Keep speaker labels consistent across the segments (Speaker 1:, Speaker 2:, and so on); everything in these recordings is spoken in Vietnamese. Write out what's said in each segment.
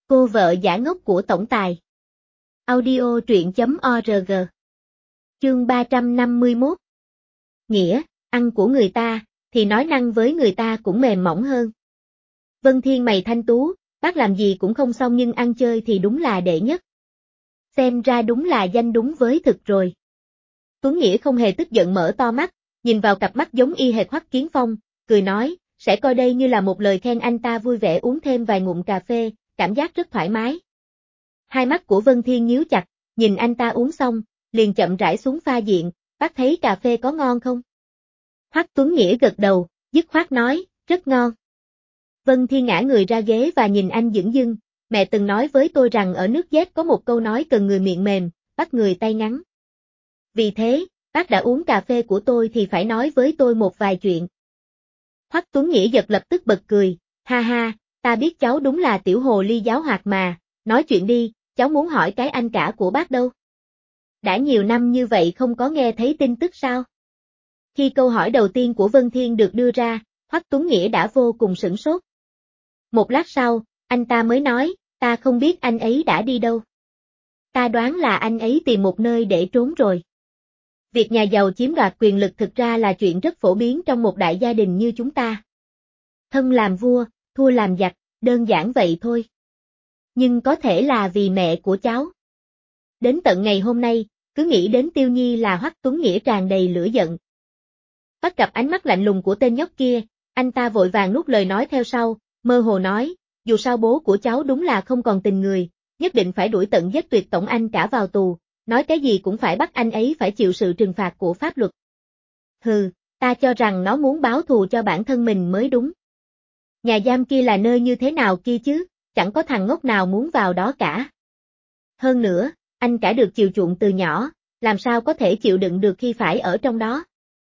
Speaker 1: Cô vợ giả ngốc của tổng tài. Audio truyện.org. Chương 351. Nghĩa, ăn của người ta, thì nói năng với người ta cũng mềm mỏng hơn. Vân Thiên mày thanh tú, bác làm gì cũng không xong nhưng ăn chơi thì đúng là đệ nhất. Xem ra đúng là danh đúng với thực rồi. Tuấn Nghĩa không hề tức giận mở to mắt, nhìn vào cặp mắt giống y hệt Hoắc Kiến Phong, cười nói, sẽ coi đây như là một lời khen. Anh ta vui vẻ uống thêm vài ngụm cà phê, cảm giác rất thoải mái. Hai mắt của Vân Thiên nhíu chặt, nhìn anh ta uống xong, liền chậm rãi xuống pha diện, bác thấy cà phê có ngon không? Hoắc Tuấn Nghĩa gật đầu, dứt khoát nói, rất ngon. Vân Thiên ngã người ra ghế và nhìn anh dửng dưng, mẹ từng nói với tôi rằng ở nước Z có một câu nói cần người miệng mềm, bắt người tay ngắn. Vì thế, bác đã uống cà phê của tôi thì phải nói với tôi một vài chuyện. Hoắc Tuấn Nghĩa giật lập tức bật cười, ha ha, ta biết cháu đúng là tiểu hồ ly giáo hoạt mà, nói chuyện đi, cháu muốn hỏi cái anh cả của bác đâu. Đã nhiều năm như vậy không có nghe thấy tin tức sao? Khi câu hỏi đầu tiên của Vân Thiên được đưa ra, Hoắc Tuấn Nghĩa đã vô cùng sửng sốt. Một lát sau, anh ta mới nói, ta không biết anh ấy đã đi đâu. Ta đoán là anh ấy tìm một nơi để trốn rồi. Việc nhà giàu chiếm đoạt quyền lực thực ra là chuyện rất phổ biến trong một đại gia đình như chúng ta. Thân làm vua, thua làm giặc, đơn giản vậy thôi. Nhưng có thể là vì mẹ của cháu. Đến tận ngày hôm nay, cứ nghĩ đến Tiêu Nhi là Hoắc Tuấn Nghĩa tràn đầy lửa giận. Bắt gặp ánh mắt lạnh lùng của tên nhóc kia, anh ta vội vàng nuốt lời nói theo sau, mơ hồ nói, dù sao bố của cháu đúng là không còn tình người, nhất định phải đuổi tận giết tuyệt tổng anh cả vào tù, nói cái gì cũng phải bắt anh ấy phải chịu sự trừng phạt của pháp luật. Hừ, ta cho rằng nó muốn báo thù cho bản thân mình mới đúng. Nhà giam kia là nơi như thế nào kia chứ, chẳng có thằng ngốc nào muốn vào đó cả. Hơn nữa, anh cả được chiều chuộng từ nhỏ, làm sao có thể chịu đựng được khi phải ở trong đó.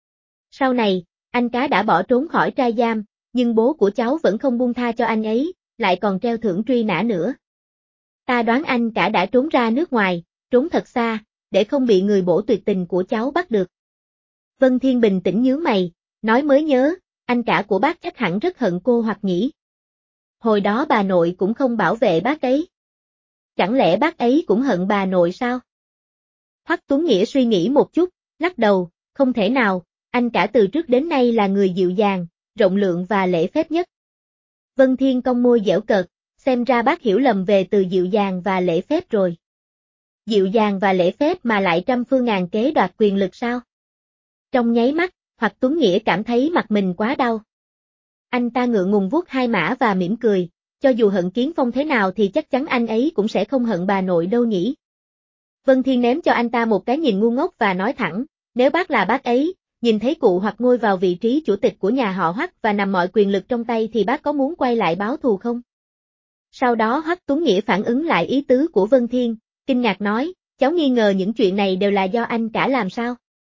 Speaker 1: Sau này, anh cả đã bỏ trốn khỏi trai giam, nhưng bố của cháu vẫn không buông tha cho anh ấy, lại còn treo thưởng truy nã nữa. Ta đoán anh cả đã trốn ra nước ngoài, trốn thật xa, để không bị người bổ tuyệt tình của cháu bắt được. Vân Thiên bình tĩnh nhướng mày, nói mới nhớ, anh cả của bác chắc hẳn rất hận cô hoặc nhỉ. Hồi đó bà nội cũng không bảo vệ bác ấy. Chẳng lẽ bác ấy cũng hận bà nội sao? Hoắc Tuấn Nghĩa suy nghĩ một chút, lắc đầu, không thể nào, anh cả từ trước đến nay là người dịu dàng, rộng lượng và lễ phép nhất. Vân Thiên cong môi giễu cợt, xem ra bác hiểu lầm về từ dịu dàng và lễ phép rồi. Dịu dàng và lễ phép mà lại trăm phương ngàn kế đoạt quyền lực sao? Trong nháy mắt, Hoắc Tuấn Nghĩa cảm thấy mặt mình quá đau. Anh ta ngượng ngùng vuốt hai mã và mỉm cười, cho dù hận Kiến Phong thế nào thì chắc chắn anh ấy cũng sẽ không hận bà nội đâu nhỉ. Vân Thiên ném cho anh ta một cái nhìn ngu ngốc và nói thẳng, nếu bác là bác ấy, nhìn thấy cụ Hoắc ngôi vào vị trí chủ tịch của nhà họ Hoắc và nằm mọi quyền lực trong tay thì bác có muốn quay lại báo thù không? Sau đó Hoắc Tuấn Nghĩa phản ứng lại ý tứ của Vân Thiên, kinh ngạc nói, cháu nghi ngờ những chuyện này đều là do anh cả làm sao?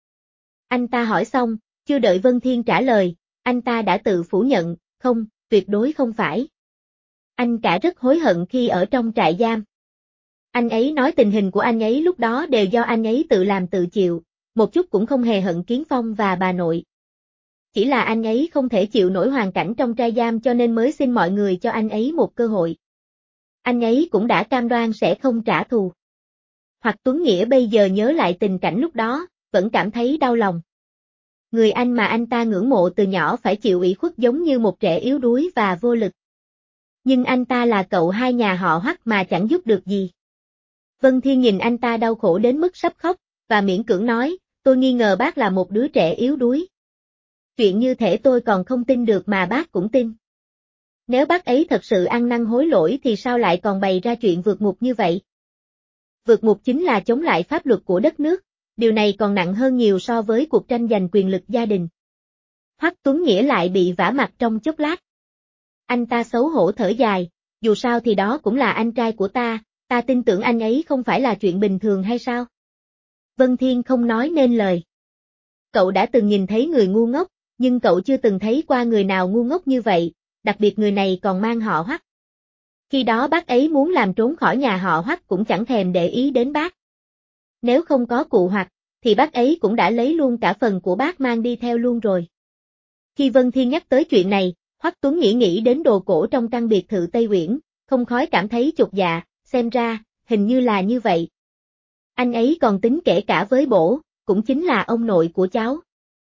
Speaker 1: Anh ta hỏi xong, chưa đợi Vân Thiên trả lời, anh ta đã tự phủ nhận, không, tuyệt đối không phải. Anh cả rất hối hận khi ở trong trại giam. Anh ấy nói tình hình của anh ấy lúc đó đều do anh ấy tự làm tự chịu, một chút cũng không hề hận Kiến Phong và bà nội. Chỉ là anh ấy không thể chịu nổi hoàn cảnh trong trại giam cho nên mới xin mọi người cho anh ấy một cơ hội. Anh ấy cũng đã cam đoan sẽ không trả thù. Hoắc Tuấn Nghĩa bây giờ nhớ lại tình cảnh lúc đó, vẫn cảm thấy đau lòng. Người anh mà anh ta ngưỡng mộ từ nhỏ phải chịu ủy khuất giống như một trẻ yếu đuối và vô lực. Nhưng anh ta là cậu hai nhà họ Hoắc mà chẳng giúp được gì. Vân Thiên nhìn anh ta đau khổ đến mức sắp khóc, và miễn cưỡng nói, tôi nghi ngờ bác là một đứa trẻ yếu đuối. Chuyện như thể tôi còn không tin được mà bác cũng tin. Nếu bác ấy thật sự ăn năn hối lỗi thì sao lại còn bày ra chuyện vượt ngục như vậy? Vượt ngục chính là chống lại pháp luật của đất nước, điều này còn nặng hơn nhiều so với cuộc tranh giành quyền lực gia đình. Hoắc Tuấn Nghĩa lại bị vả mặt trong chốc lát. Anh ta xấu hổ thở dài, dù sao thì đó cũng là anh trai của ta tin tưởng anh ấy không phải là chuyện bình thường hay sao? Vân Thiên không nói nên lời. Cậu đã từng nhìn thấy người ngu ngốc, nhưng cậu chưa từng thấy qua người nào ngu ngốc như vậy, đặc biệt người này còn mang họ Hoắc. Khi đó bác ấy muốn làm trốn khỏi nhà họ Hoắc cũng chẳng thèm để ý đến bác. Nếu không có cụ Hoắc, thì bác ấy cũng đã lấy luôn cả phần của bác mang đi theo luôn rồi. Khi Vân Thiên nhắc tới chuyện này, Hoắc Tuấn nghĩ đến đồ cổ trong căn biệt thự Tây Uyển, không khói cảm thấy chột dạ, xem ra, hình như là như vậy. Anh ấy còn tính kể cả với bổ, cũng chính là ông nội của cháu.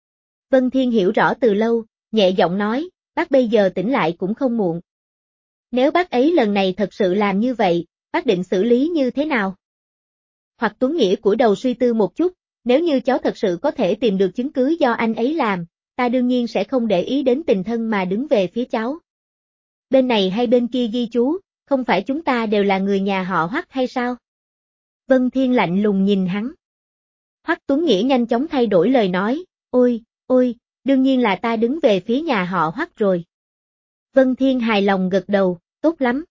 Speaker 1: Vân Thiên hiểu rõ từ lâu, nhẹ giọng nói, bác bây giờ tỉnh lại cũng không muộn. Nếu bác ấy lần này thật sự làm như vậy, bác định xử lý như thế nào? Hoặc Tuấn Nghĩa cúi đầu suy tư một chút, nếu như cháu thật sự có thể tìm được chứng cứ do anh ấy làm, ta đương nhiên sẽ không để ý đến tình thân mà đứng về phía cháu. Bên này hay bên kia ghi chú, không phải chúng ta đều là người nhà họ Hoắc hay sao? Vân Thiên lạnh lùng nhìn hắn. Hoắc Tuấn Nghĩa nhanh chóng thay đổi lời nói, ôi, đương nhiên là ta đứng về phía nhà họ Hoắc rồi. Vân Thiên hài lòng gật đầu, tốt lắm.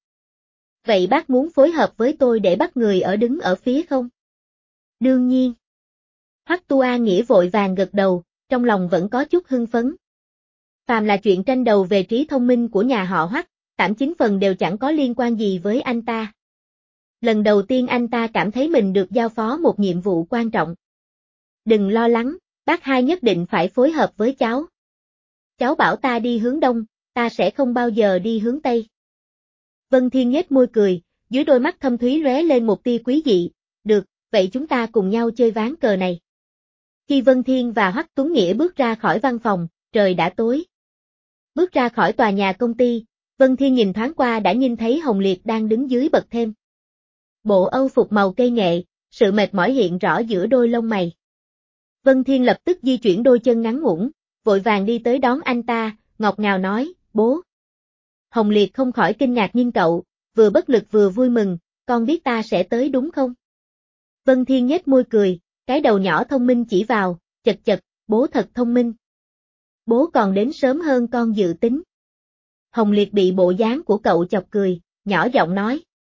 Speaker 1: Vậy bác muốn phối hợp với tôi để bắt người ở đứng ở phía không? Đương nhiên. Hoắc Tu A Nghĩa vội vàng gật đầu, trong lòng vẫn có chút hưng phấn. Phàm là chuyện tranh đầu về trí thông minh của nhà họ Hoắc, 89 phần đều chẳng có liên quan gì với anh ta. Lần đầu tiên anh ta cảm thấy mình được giao phó một nhiệm vụ quan trọng. Đừng lo lắng, bác hai nhất định phải phối hợp với cháu. Cháu bảo ta đi hướng đông, ta sẽ không bao giờ đi hướng tây. Vân Thiên nhếch môi cười, dưới đôi mắt thâm thúy lóe lên một tia quý dị, được, vậy chúng ta cùng nhau chơi ván cờ này. Khi Vân Thiên và Hoắc Tuấn Nghĩa bước ra khỏi văn phòng, trời đã tối. Bước ra khỏi tòa nhà công ty, Vân Thiên nhìn thoáng qua đã nhìn thấy Hồng Liệt đang đứng dưới bậc thềm. Bộ âu phục màu cây nghệ, sự mệt mỏi hiện rõ giữa đôi lông mày. Vân Thiên lập tức di chuyển đôi chân ngắn ngủn, vội vàng đi tới đón anh ta, ngọt ngào nói, bố. Hồng Liệt không khỏi kinh ngạc nhìn cậu, vừa bất lực vừa vui mừng, con biết ta sẽ tới đúng không? Vân Thiên nhếch môi cười, cái đầu nhỏ thông minh chỉ vào, chật, bố thật thông minh. Bố còn đến sớm hơn con dự tính. Hồng Liệt bị bộ dáng của cậu chọc cười, nhỏ giọng nói.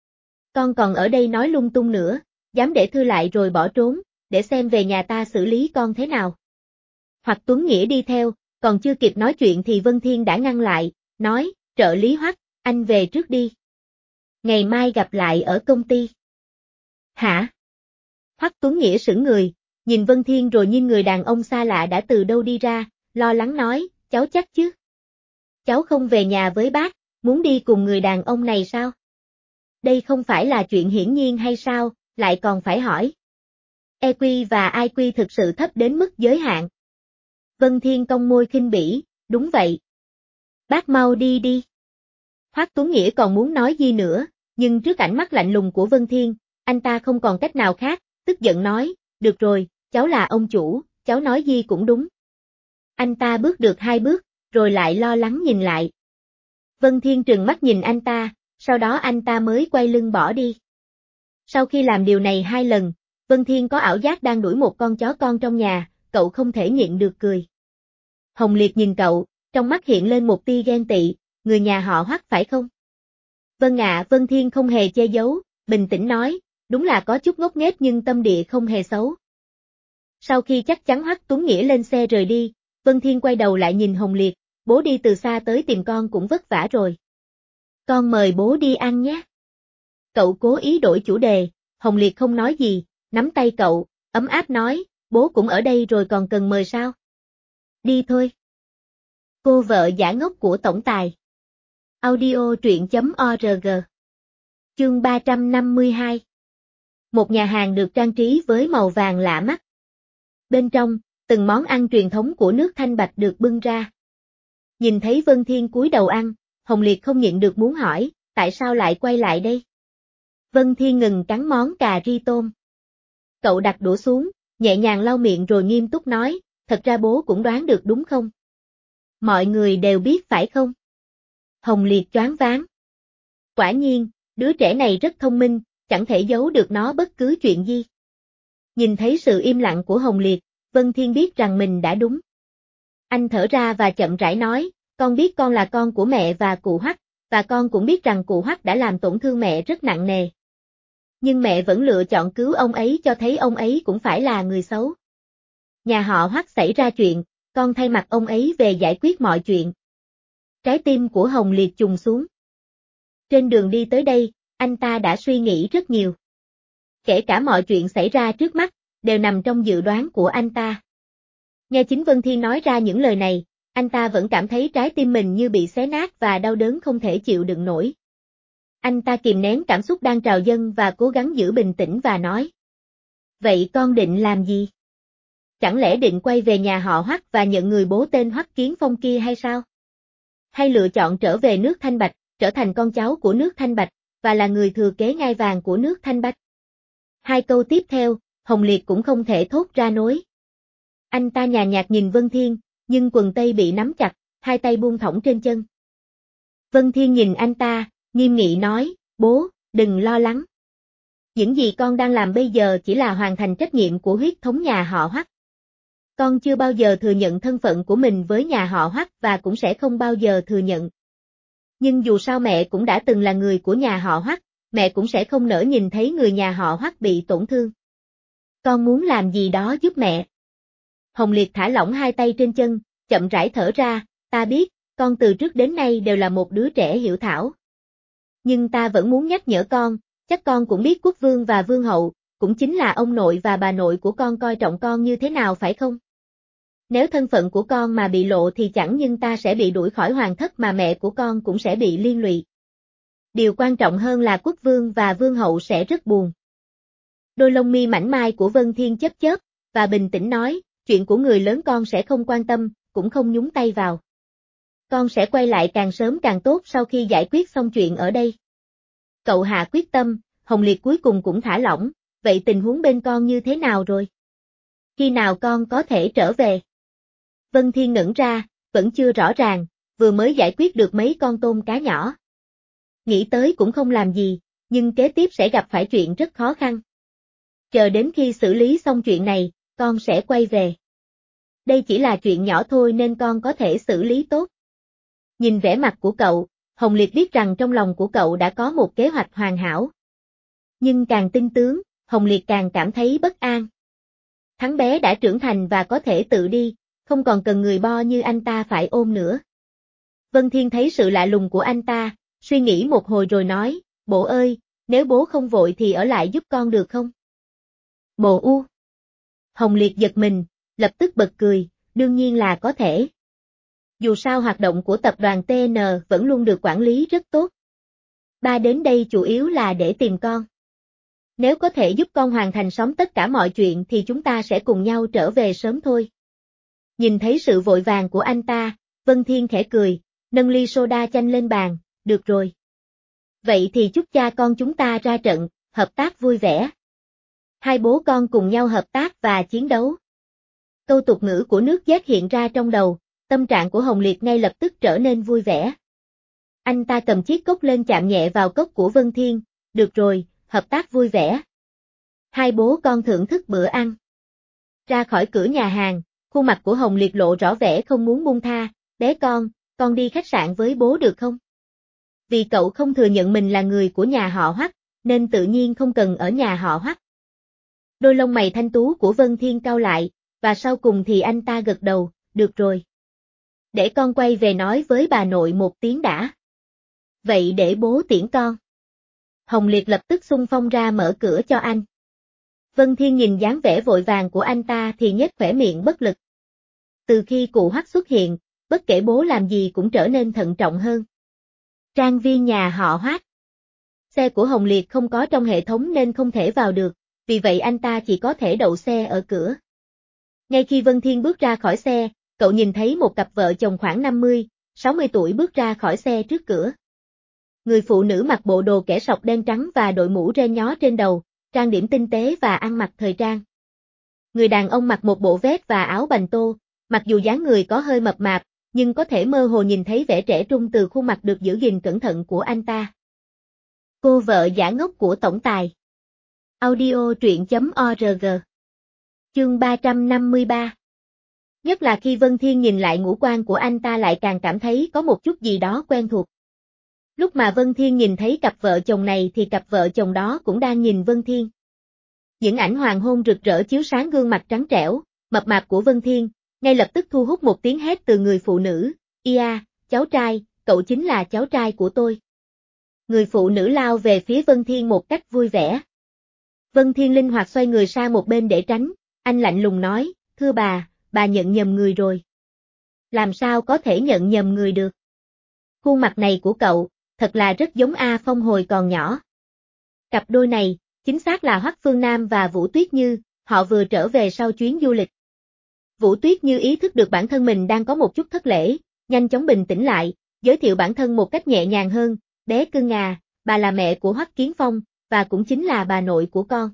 Speaker 1: Con còn ở đây nói lung tung nữa, dám để thư lại rồi bỏ trốn, để xem về nhà ta xử lý con thế nào. Hoặc Tuấn Nghĩa đi theo, còn chưa kịp nói chuyện thì Vân Thiên đã ngăn lại, nói, trợ lý Hoắc, anh về trước đi. Ngày mai gặp lại ở công ty. Hả? Hoắc Tuấn Nghĩa sững người, nhìn Vân Thiên rồi nhìn người đàn ông xa lạ đã từ đâu đi ra, lo lắng nói, cháu chắc chứ? Cháu không về nhà với bác, muốn đi cùng người đàn ông này sao? Đây không phải là chuyện hiển nhiên hay sao, lại còn phải hỏi. EQ và IQ thực sự thấp đến mức giới hạn. Vân Thiên cong môi khinh bỉ, đúng vậy. Bác mau đi đi. Hoắc Tuấn Nghĩa còn muốn nói gì nữa, nhưng trước ánh mắt lạnh lùng của Vân Thiên, anh ta không còn cách nào khác, tức giận nói, được rồi, cháu là ông chủ, cháu nói gì cũng đúng. Anh ta bước được 2 bước, rồi lại lo lắng nhìn lại. Vân Thiên trừng mắt nhìn anh ta, sau đó anh ta mới quay lưng bỏ đi. Sau khi làm điều này 2 lần, Vân Thiên có ảo giác đang đuổi một con chó con trong nhà, cậu không thể nhịn được cười. Hồng Liệt nhìn cậu, trong mắt hiện lên một tia ghen tị, người nhà họ Hoắc phải không? Vâng ạ, Vân Thiên không hề che giấu, bình tĩnh nói, đúng là có chút ngốc nghếch nhưng tâm địa không hề xấu. Sau khi chắc chắn Hoắc Tuấn Nghĩa lên xe rời đi, Vân Thiên quay đầu lại nhìn Hồng Liệt, bố đi từ xa tới tìm con cũng vất vả rồi. Con mời bố đi ăn nhé. Cậu cố ý đổi chủ đề, Hồng Liệt không nói gì, nắm tay cậu, ấm áp nói, bố cũng ở đây rồi còn cần mời sao? Đi thôi. Cô vợ giả ngốc của tổng tài. Audio truyện.org. Chương 352. Một nhà hàng được trang trí với màu vàng lạ mắt. Bên trong, từng món ăn truyền thống của nước Thanh Bạch được bưng ra. Nhìn thấy Vân Thiên cúi đầu ăn, Hồng Liệt không nhịn được muốn hỏi, tại sao lại quay lại đây? Vân Thiên ngừng cắn món cà ri tôm. Cậu đặt đũa xuống, nhẹ nhàng lau miệng rồi nghiêm túc nói, thật ra bố cũng đoán được đúng không? Mọi người đều biết phải không? Hồng Liệt choáng váng. Quả nhiên, đứa trẻ này rất thông minh, chẳng thể giấu được nó bất cứ chuyện gì. Nhìn thấy sự im lặng của Hồng Liệt, Vân Thiên biết rằng mình đã đúng. Anh thở ra và chậm rãi nói, con biết con là con của mẹ và cụ Hoắc, và con cũng biết rằng cụ Hoắc đã làm tổn thương mẹ rất nặng nề. Nhưng mẹ vẫn lựa chọn cứu ông ấy cho thấy ông ấy cũng phải là người xấu. Nhà họ Hoắc xảy ra chuyện, con thay mặt ông ấy về giải quyết mọi chuyện. Trái tim của Hồng Liệt trùng xuống. Trên đường đi tới đây, anh ta đã suy nghĩ rất nhiều. Kể cả mọi chuyện xảy ra trước mắt, đều nằm trong dự đoán của anh ta. Nghe chính Vân Thiên nói ra những lời này, anh ta vẫn cảm thấy trái tim mình như bị xé nát và đau đớn không thể chịu đựng nổi. Anh ta kìm nén cảm xúc đang trào dâng và cố gắng giữ bình tĩnh và nói. Vậy con định làm gì? Chẳng lẽ định quay về nhà họ Hoắc và nhận người bố tên Hoắc Kiến Phong kia hay sao? Hay lựa chọn trở về nước Thanh Bạch, trở thành con cháu của nước Thanh Bạch, và là người thừa kế ngai vàng của nước Thanh Bạch? Hai câu tiếp theo, Hồng Liệt cũng không thể thốt ra nối. Anh ta nhàn nhạt nhìn Vân Thiên, nhưng quần tây bị nắm chặt, hai tay buông thõng trên chân. Vân Thiên nhìn anh ta, nghiêm nghị nói, bố, đừng lo lắng. Những gì con đang làm bây giờ chỉ là hoàn thành trách nhiệm của huyết thống nhà họ Hoắc. Con chưa bao giờ thừa nhận thân phận của mình với nhà họ Hoắc và cũng sẽ không bao giờ thừa nhận. Nhưng dù sao mẹ cũng đã từng là người của nhà họ Hoắc, mẹ cũng sẽ không nỡ nhìn thấy người nhà họ Hoắc bị tổn thương. Con muốn làm gì đó giúp mẹ. Hồng Liệt thả lỏng hai tay trên chân, chậm rãi thở ra, ta biết, con từ trước đến nay đều là một đứa trẻ hiểu thảo. Nhưng ta vẫn muốn nhắc nhở con, chắc con cũng biết quốc vương và vương hậu, cũng chính là ông nội và bà nội của con coi trọng con như thế nào phải không? Nếu thân phận của con mà bị lộ thì chẳng nhưng ta sẽ bị đuổi khỏi hoàng thất mà mẹ của con cũng sẽ bị liên lụy. Điều quan trọng hơn là quốc vương và vương hậu sẽ rất buồn. Đôi lông mi mảnh mai của Vân Thiên chớp chớp, và bình tĩnh nói, chuyện của người lớn con sẽ không quan tâm, cũng không nhúng tay vào. Con sẽ quay lại càng sớm càng tốt sau khi giải quyết xong chuyện ở đây. Cậu hạ quyết tâm, Hồng Liệt cuối cùng cũng thả lỏng, vậy tình huống bên con như thế nào rồi? Khi nào con có thể trở về? Vân Thiên ngẩn ra, vẫn chưa rõ ràng, vừa mới giải quyết được mấy con tôm cá nhỏ. Nghĩ tới cũng không làm gì, nhưng kế tiếp sẽ gặp phải chuyện rất khó khăn. Chờ đến khi xử lý xong chuyện này, con sẽ quay về. Đây chỉ là chuyện nhỏ thôi nên con có thể xử lý tốt. Nhìn vẻ mặt của cậu, Hồng Liệt biết rằng trong lòng của cậu đã có một kế hoạch hoàn hảo. Nhưng càng tinh tướng, Hồng Liệt càng cảm thấy bất an. Thắng bé đã trưởng thành và có thể tự đi, không còn cần người bo như anh ta phải ôm nữa. Vân Thiên thấy sự lạ lùng của anh ta, suy nghĩ một hồi rồi nói, bố ơi, nếu bố không vội thì ở lại giúp con được không? Bồ u. Hồng Liệt giật mình, lập tức bật cười, đương nhiên là có thể. Dù sao hoạt động của tập đoàn TN vẫn luôn được quản lý rất tốt. Ba đến đây chủ yếu là để tìm con. Nếu có thể giúp con hoàn thành xong tất cả mọi chuyện thì chúng ta sẽ cùng nhau trở về sớm thôi. Nhìn thấy sự vội vàng của anh ta, Vân Thiên khẽ cười, nâng ly soda chanh lên bàn, được rồi. Vậy thì chúc cha con chúng ta ra trận, hợp tác vui vẻ. Hai bố con cùng nhau hợp tác và chiến đấu. Câu tục ngữ của nước Z hiện ra trong đầu, tâm trạng của Hồng Liệt ngay lập tức trở nên vui vẻ. Anh ta cầm chiếc cốc lên chạm nhẹ vào cốc của Vân Thiên, được rồi, hợp tác vui vẻ. Hai bố con thưởng thức bữa ăn. Ra khỏi cửa nhà hàng, khuôn mặt của Hồng Liệt lộ rõ vẻ không muốn buông tha, bé con đi khách sạn với bố được không? Vì cậu không thừa nhận mình là người của nhà họ Hoắc, nên tự nhiên không cần ở nhà họ Hoắc. Đôi lông mày thanh tú của Vân Thiên cau lại, và sau cùng thì anh ta gật đầu, được rồi. Để con quay về nói với bà nội một tiếng đã. Vậy để bố tiễn con. Hồng Liệt lập tức xung phong ra mở cửa cho anh. Vân Thiên nhìn dáng vẻ vội vàng của anh ta thì nhếch khóe miệng bất lực. Từ khi cụ Hoắc xuất hiện, bất kể bố làm gì cũng trở nên thận trọng hơn. Trang viên nhà họ Hoắc. Xe của Hồng Liệt không có trong hệ thống nên không thể vào được, vì vậy anh ta chỉ có thể đậu xe ở cửa. Ngay khi Vân Thiên bước ra khỏi xe, cậu nhìn thấy một cặp vợ chồng khoảng 50, 60 tuổi bước ra khỏi xe trước cửa. Người phụ nữ mặc bộ đồ kẻ sọc đen trắng và đội mũ ren nhó trên đầu, trang điểm tinh tế và ăn mặc thời trang. Người đàn ông mặc một bộ vest và áo bành tô, mặc dù dáng người có hơi mập mạp, nhưng có thể mơ hồ nhìn thấy vẻ trẻ trung từ khuôn mặt được giữ gìn cẩn thận của anh ta. Cô vợ giả ngốc của tổng tài. Audio truyện.org. Chương 353. Nhất là khi Vân Thiên nhìn lại ngũ quan của anh ta lại càng cảm thấy có một chút gì đó quen thuộc. Lúc mà Vân Thiên nhìn thấy cặp vợ chồng này thì cặp vợ chồng đó cũng đang nhìn Vân Thiên. Những ảnh hoàng hôn rực rỡ chiếu sáng gương mặt trắng trẻo, mập mạp của Vân Thiên, ngay lập tức thu hút một tiếng hét từ người phụ nữ, "Ia, cháu trai, cậu chính là cháu trai của tôi." Người phụ nữ lao về phía Vân Thiên một cách vui vẻ. Vân Thiên linh hoạt xoay người sang một bên để tránh, anh lạnh lùng nói, "Thưa bà nhận nhầm người rồi." "Làm sao có thể nhận nhầm người được? Khuôn mặt này của cậu, thật là rất giống A Phong hồi còn nhỏ. Cặp đôi này, chính xác là Hoắc Phương Nam và Vũ Tuyết Như, họ vừa trở về sau chuyến du lịch. Vũ Tuyết Như ý thức được bản thân mình đang có một chút thất lễ, nhanh chóng bình tĩnh lại, giới thiệu bản thân một cách nhẹ nhàng hơn, bé cưng à, bà là mẹ của Hoắc Kiến Phong, và cũng chính là bà nội của con.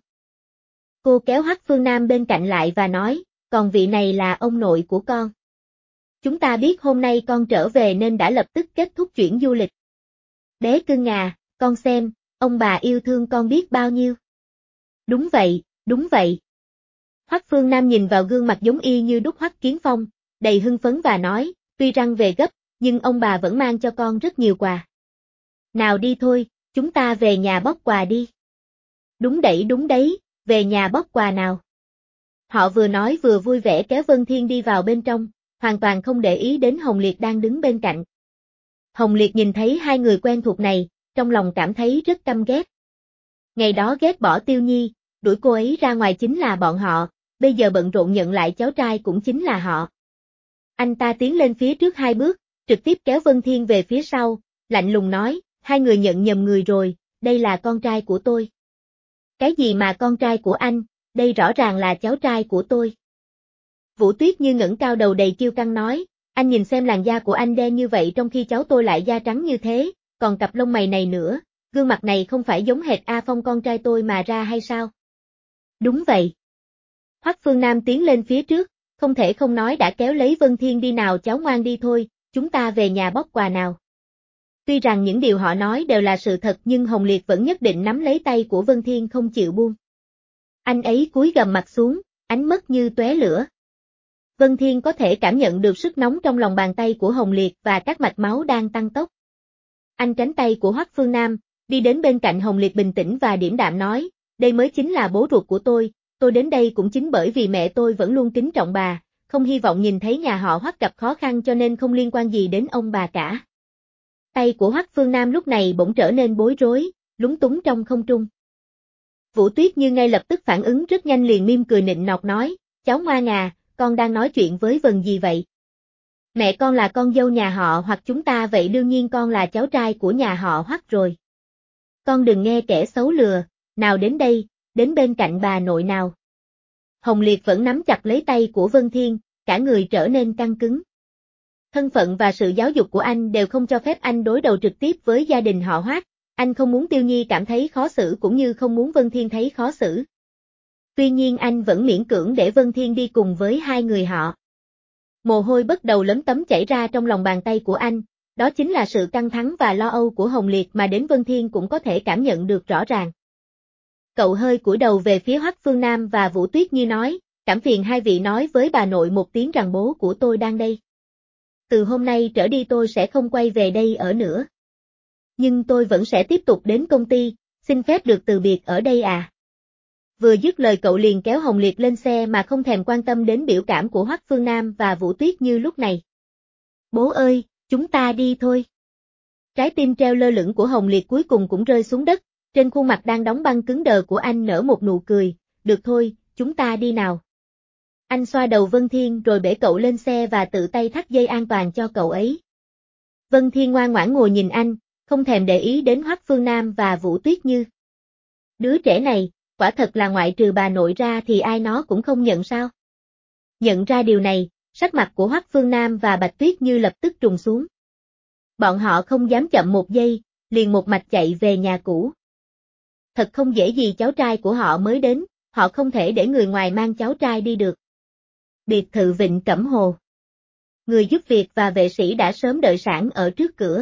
Speaker 1: Cô kéo Hoắc Phương Nam bên cạnh lại và nói, còn vị này là ông nội của con. Chúng ta biết hôm nay con trở về nên đã lập tức kết thúc chuyển du lịch. Bé cưng à, con xem, ông bà yêu thương con biết bao nhiêu. Đúng vậy, đúng vậy. Hoắc Phương Nam nhìn vào gương mặt giống y như đúc Hoắc Kiến Phong, đầy hưng phấn và nói, tuy rằng về gấp, nhưng ông bà vẫn mang cho con rất nhiều quà. Nào đi thôi, chúng ta về nhà bóc quà đi. Đúng đấy, về nhà bóc quà nào. Họ vừa nói vừa vui vẻ kéo Vân Thiên đi vào bên trong, hoàn toàn không để ý đến Hồng Liệt đang đứng bên cạnh. Hồng Liệt nhìn thấy hai người quen thuộc này, trong lòng cảm thấy rất căm ghét. Ngày đó ghét bỏ Tiêu Nhi, đuổi cô ấy ra ngoài chính là bọn họ, bây giờ bận rộn nhận lại cháu trai cũng chính là họ. Anh ta tiến lên phía trước 2 bước, trực tiếp kéo Vân Thiên về phía sau, lạnh lùng nói, hai người nhận nhầm người rồi, đây là con trai của tôi. Cái gì mà con trai của anh, đây rõ ràng là cháu trai của tôi. Vũ Tuyết Như ngẩng cao đầu đầy kiêu căng nói, anh nhìn xem làn da của anh đen như vậy trong khi cháu tôi lại da trắng như thế, còn cặp lông mày này nữa, gương mặt này không phải giống hệt A Phong con trai tôi mà ra hay sao? Đúng vậy. Hoắc Phương Nam tiến lên phía trước, không thể không nói đã kéo lấy Vân Thiên đi nào cháu ngoan đi thôi, chúng ta về nhà bóc quà nào. Tuy rằng những điều họ nói đều là sự thật nhưng Hồng Liệt vẫn nhất định nắm lấy tay của Vân Thiên không chịu buông. Anh ấy cúi gằm mặt xuống, ánh mắt như tóe lửa. Vân Thiên có thể cảm nhận được sức nóng trong lòng bàn tay của Hồng Liệt và các mạch máu đang tăng tốc. Anh tránh tay của Hoắc Phương Nam, đi đến bên cạnh Hồng Liệt bình tĩnh và điềm đạm nói, đây mới chính là bố ruột của tôi đến đây cũng chính bởi vì mẹ tôi vẫn luôn kính trọng bà, không hy vọng nhìn thấy nhà họ Hoắc gặp khó khăn cho nên không liên quan gì đến ông bà cả. Tay của Hoắc Phương Nam lúc này bỗng trở nên bối rối, lúng túng trong không trung. Vũ Tuyết Như ngay lập tức phản ứng rất nhanh liền mỉm cười nịnh nọt nói, cháu ngoan à, con đang nói chuyện với Vân gì vậy? Mẹ con là con dâu nhà họ Hoắc chúng ta vậy đương nhiên con là cháu trai của nhà họ Hoắc rồi. Con đừng nghe kẻ xấu lừa, nào đến đây, đến bên cạnh bà nội nào. Hồng Liệt vẫn nắm chặt lấy tay của Vân Thiên, cả người trở nên căng cứng. Thân phận và sự giáo dục của anh đều không cho phép anh đối đầu trực tiếp với gia đình họ Hoắc, anh không muốn Tiêu Nhi cảm thấy khó xử cũng như không muốn Vân Thiên thấy khó xử. Tuy nhiên anh vẫn miễn cưỡng để Vân Thiên đi cùng với hai người họ. Mồ hôi bắt đầu lấm tấm chảy ra trong lòng bàn tay của anh, đó chính là sự căng thẳng và lo âu của Hồng Liệt mà đến Vân Thiên cũng có thể cảm nhận được rõ ràng. Cậu hơi cúi đầu về phía Hoắc Phương Nam và Vũ Tuyết Như nói, cảm phiền hai vị nói với bà nội một tiếng rằng bố của tôi đang đây. Từ hôm nay trở đi tôi sẽ không quay về đây ở nữa. Nhưng tôi vẫn sẽ tiếp tục đến công ty, xin phép được từ biệt ở đây à. Vừa dứt lời cậu liền kéo Hồng Liệt lên xe mà không thèm quan tâm đến biểu cảm của Hoắc Phương Nam và Vũ Tuyết Như lúc này. Bố ơi, chúng ta đi thôi. Trái tim treo lơ lửng của Hồng Liệt cuối cùng cũng rơi xuống đất, trên khuôn mặt đang đóng băng cứng đờ của anh nở một nụ cười, được thôi, chúng ta đi nào. Anh xoa đầu Vân Thiên rồi bế cậu lên xe và tự tay thắt dây an toàn cho cậu ấy. Vân Thiên ngoan ngoãn ngồi nhìn anh, không thèm để ý đến Hoắc Phương Nam và Vũ Tuyết Như. Đứa trẻ này, quả thật là ngoại trừ bà nội ra thì ai nó cũng không nhận sao. Nhận ra điều này, sắc mặt của Hoắc Phương Nam và Bạch Tuyết Như lập tức trùng xuống. Bọn họ không dám chậm một giây, liền một mạch chạy về nhà cũ. Thật không dễ gì cháu trai của họ mới đến, họ không thể để người ngoài mang cháu trai đi được. Biệt thự Vịnh Cẩm Hồ. Người giúp việc và vệ sĩ đã sớm đợi sẵn ở trước cửa.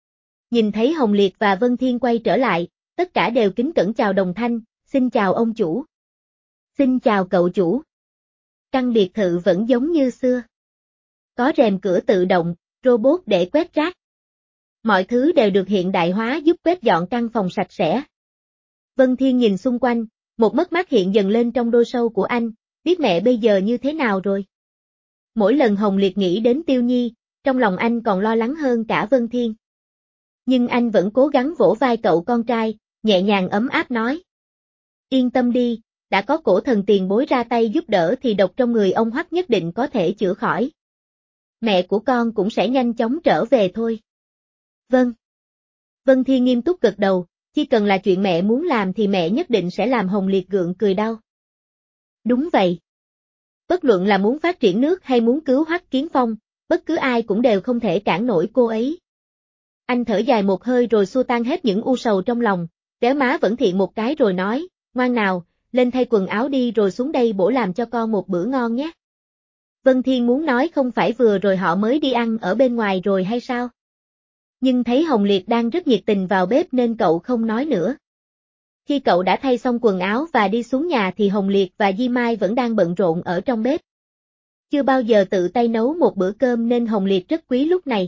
Speaker 1: Nhìn thấy Hồng Liệt và Vân Thiên quay trở lại, tất cả đều kính cẩn chào đồng thanh, xin chào ông chủ. Xin chào cậu chủ. Căn biệt thự vẫn giống như xưa. Có rèm cửa tự động, robot để quét rác. Mọi thứ đều được hiện đại hóa giúp quét dọn căn phòng sạch sẽ. Vân Thiên nhìn xung quanh, một mất mát hiện dần lên trong đôi sâu của anh, biết mẹ bây giờ như thế nào rồi. Mỗi lần Hồng Liệt nghĩ đến Tiêu Nhi, trong lòng anh còn lo lắng hơn cả Vân Thiên. Nhưng anh vẫn cố gắng vỗ vai cậu con trai, nhẹ nhàng ấm áp nói. Yên tâm đi, đã có cổ thần tiền bối ra tay giúp đỡ thì độc trong người ông Hoắc nhất định có thể chữa khỏi. Mẹ của con cũng sẽ nhanh chóng trở về thôi. Vâng. Vân Thiên nghiêm túc gật đầu, chỉ cần là chuyện mẹ muốn làm thì mẹ nhất định sẽ làm. Hồng Liệt gượng cười đau. Đúng vậy. Bất luận là muốn phát triển nước hay muốn cứu Hoắc Kiến Phong, bất cứ ai cũng đều không thể cản nổi cô ấy. Anh thở dài một hơi rồi xua tan hết những u sầu trong lòng, véo má Vân Thiện một cái rồi nói, ngoan nào, lên thay quần áo đi rồi xuống đây bổ làm cho con một bữa ngon nhé. Vân Thiên muốn nói không phải vừa rồi họ mới đi ăn ở bên ngoài rồi hay sao? Nhưng thấy Hồng Liệt đang rất nhiệt tình vào bếp nên cậu không nói nữa. Khi cậu đã thay xong quần áo và đi xuống nhà thì Hồng Liệt và Di Mai vẫn đang bận rộn ở trong bếp. Chưa bao giờ tự tay nấu một bữa cơm nên Hồng Liệt rất quý lúc này.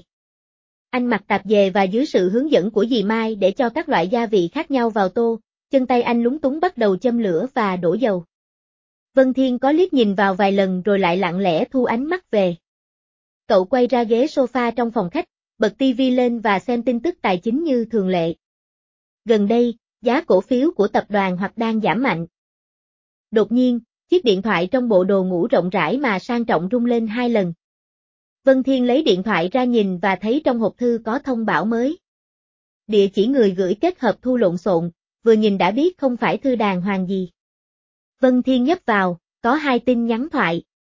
Speaker 1: Anh mặc tạp dề và dưới sự hướng dẫn của dì Mai để cho các loại gia vị khác nhau vào tô, chân tay anh lúng túng bắt đầu châm lửa và đổ dầu. Vân Thiên có liếc nhìn vào vài lần rồi lại lặng lẽ thu ánh mắt về. Cậu quay ra ghế sofa trong phòng khách, bật tivi lên và xem tin tức tài chính như thường lệ. Gần đây, giá cổ phiếu của tập đoàn Hoặc đang giảm mạnh. Đột nhiên, chiếc điện thoại trong bộ đồ ngủ rộng rãi mà sang trọng rung lên 2 lần. Vân Thiên lấy điện thoại ra nhìn và thấy trong hộp thư có thông báo mới. Địa chỉ người gửi kết hợp thu lộn xộn, vừa nhìn đã biết không phải thư đàng hoàng gì. Vân Thiên nhấp vào, có 2 tin nhắn thoại.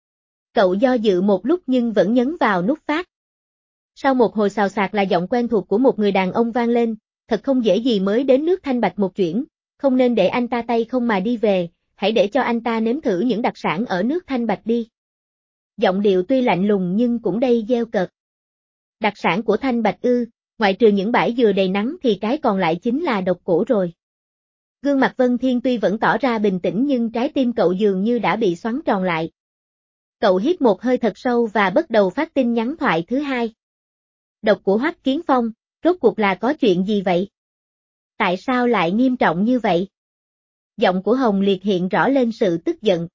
Speaker 1: Cậu do dự một lúc nhưng vẫn nhấn vào nút phát. Sau một hồi xào xạc là giọng quen thuộc của một người đàn ông vang lên, thật không dễ gì mới đến nước Thanh Bạch một chuyến, không nên để anh ta tay không mà đi về, hãy để cho anh ta nếm thử những đặc sản ở nước Thanh Bạch đi. Giọng điệu tuy lạnh lùng nhưng cũng đầy gieo cợt. Đặc sản của Thanh Bạch ư, ngoại trừ những bãi dừa đầy nắng thì cái còn lại chính là độc cổ rồi. Gương mặt Vân Thiên tuy vẫn tỏ ra bình tĩnh nhưng trái tim cậu dường như đã bị xoắn tròn lại. Cậu hít một hơi thật sâu và bắt đầu phát tin nhắn thoại thứ 2. Độc của Hoắc Kiến Phong, rốt cuộc là có chuyện gì vậy? Tại sao lại nghiêm trọng như vậy? Giọng của Hồng Liệt hiện rõ lên sự tức giận.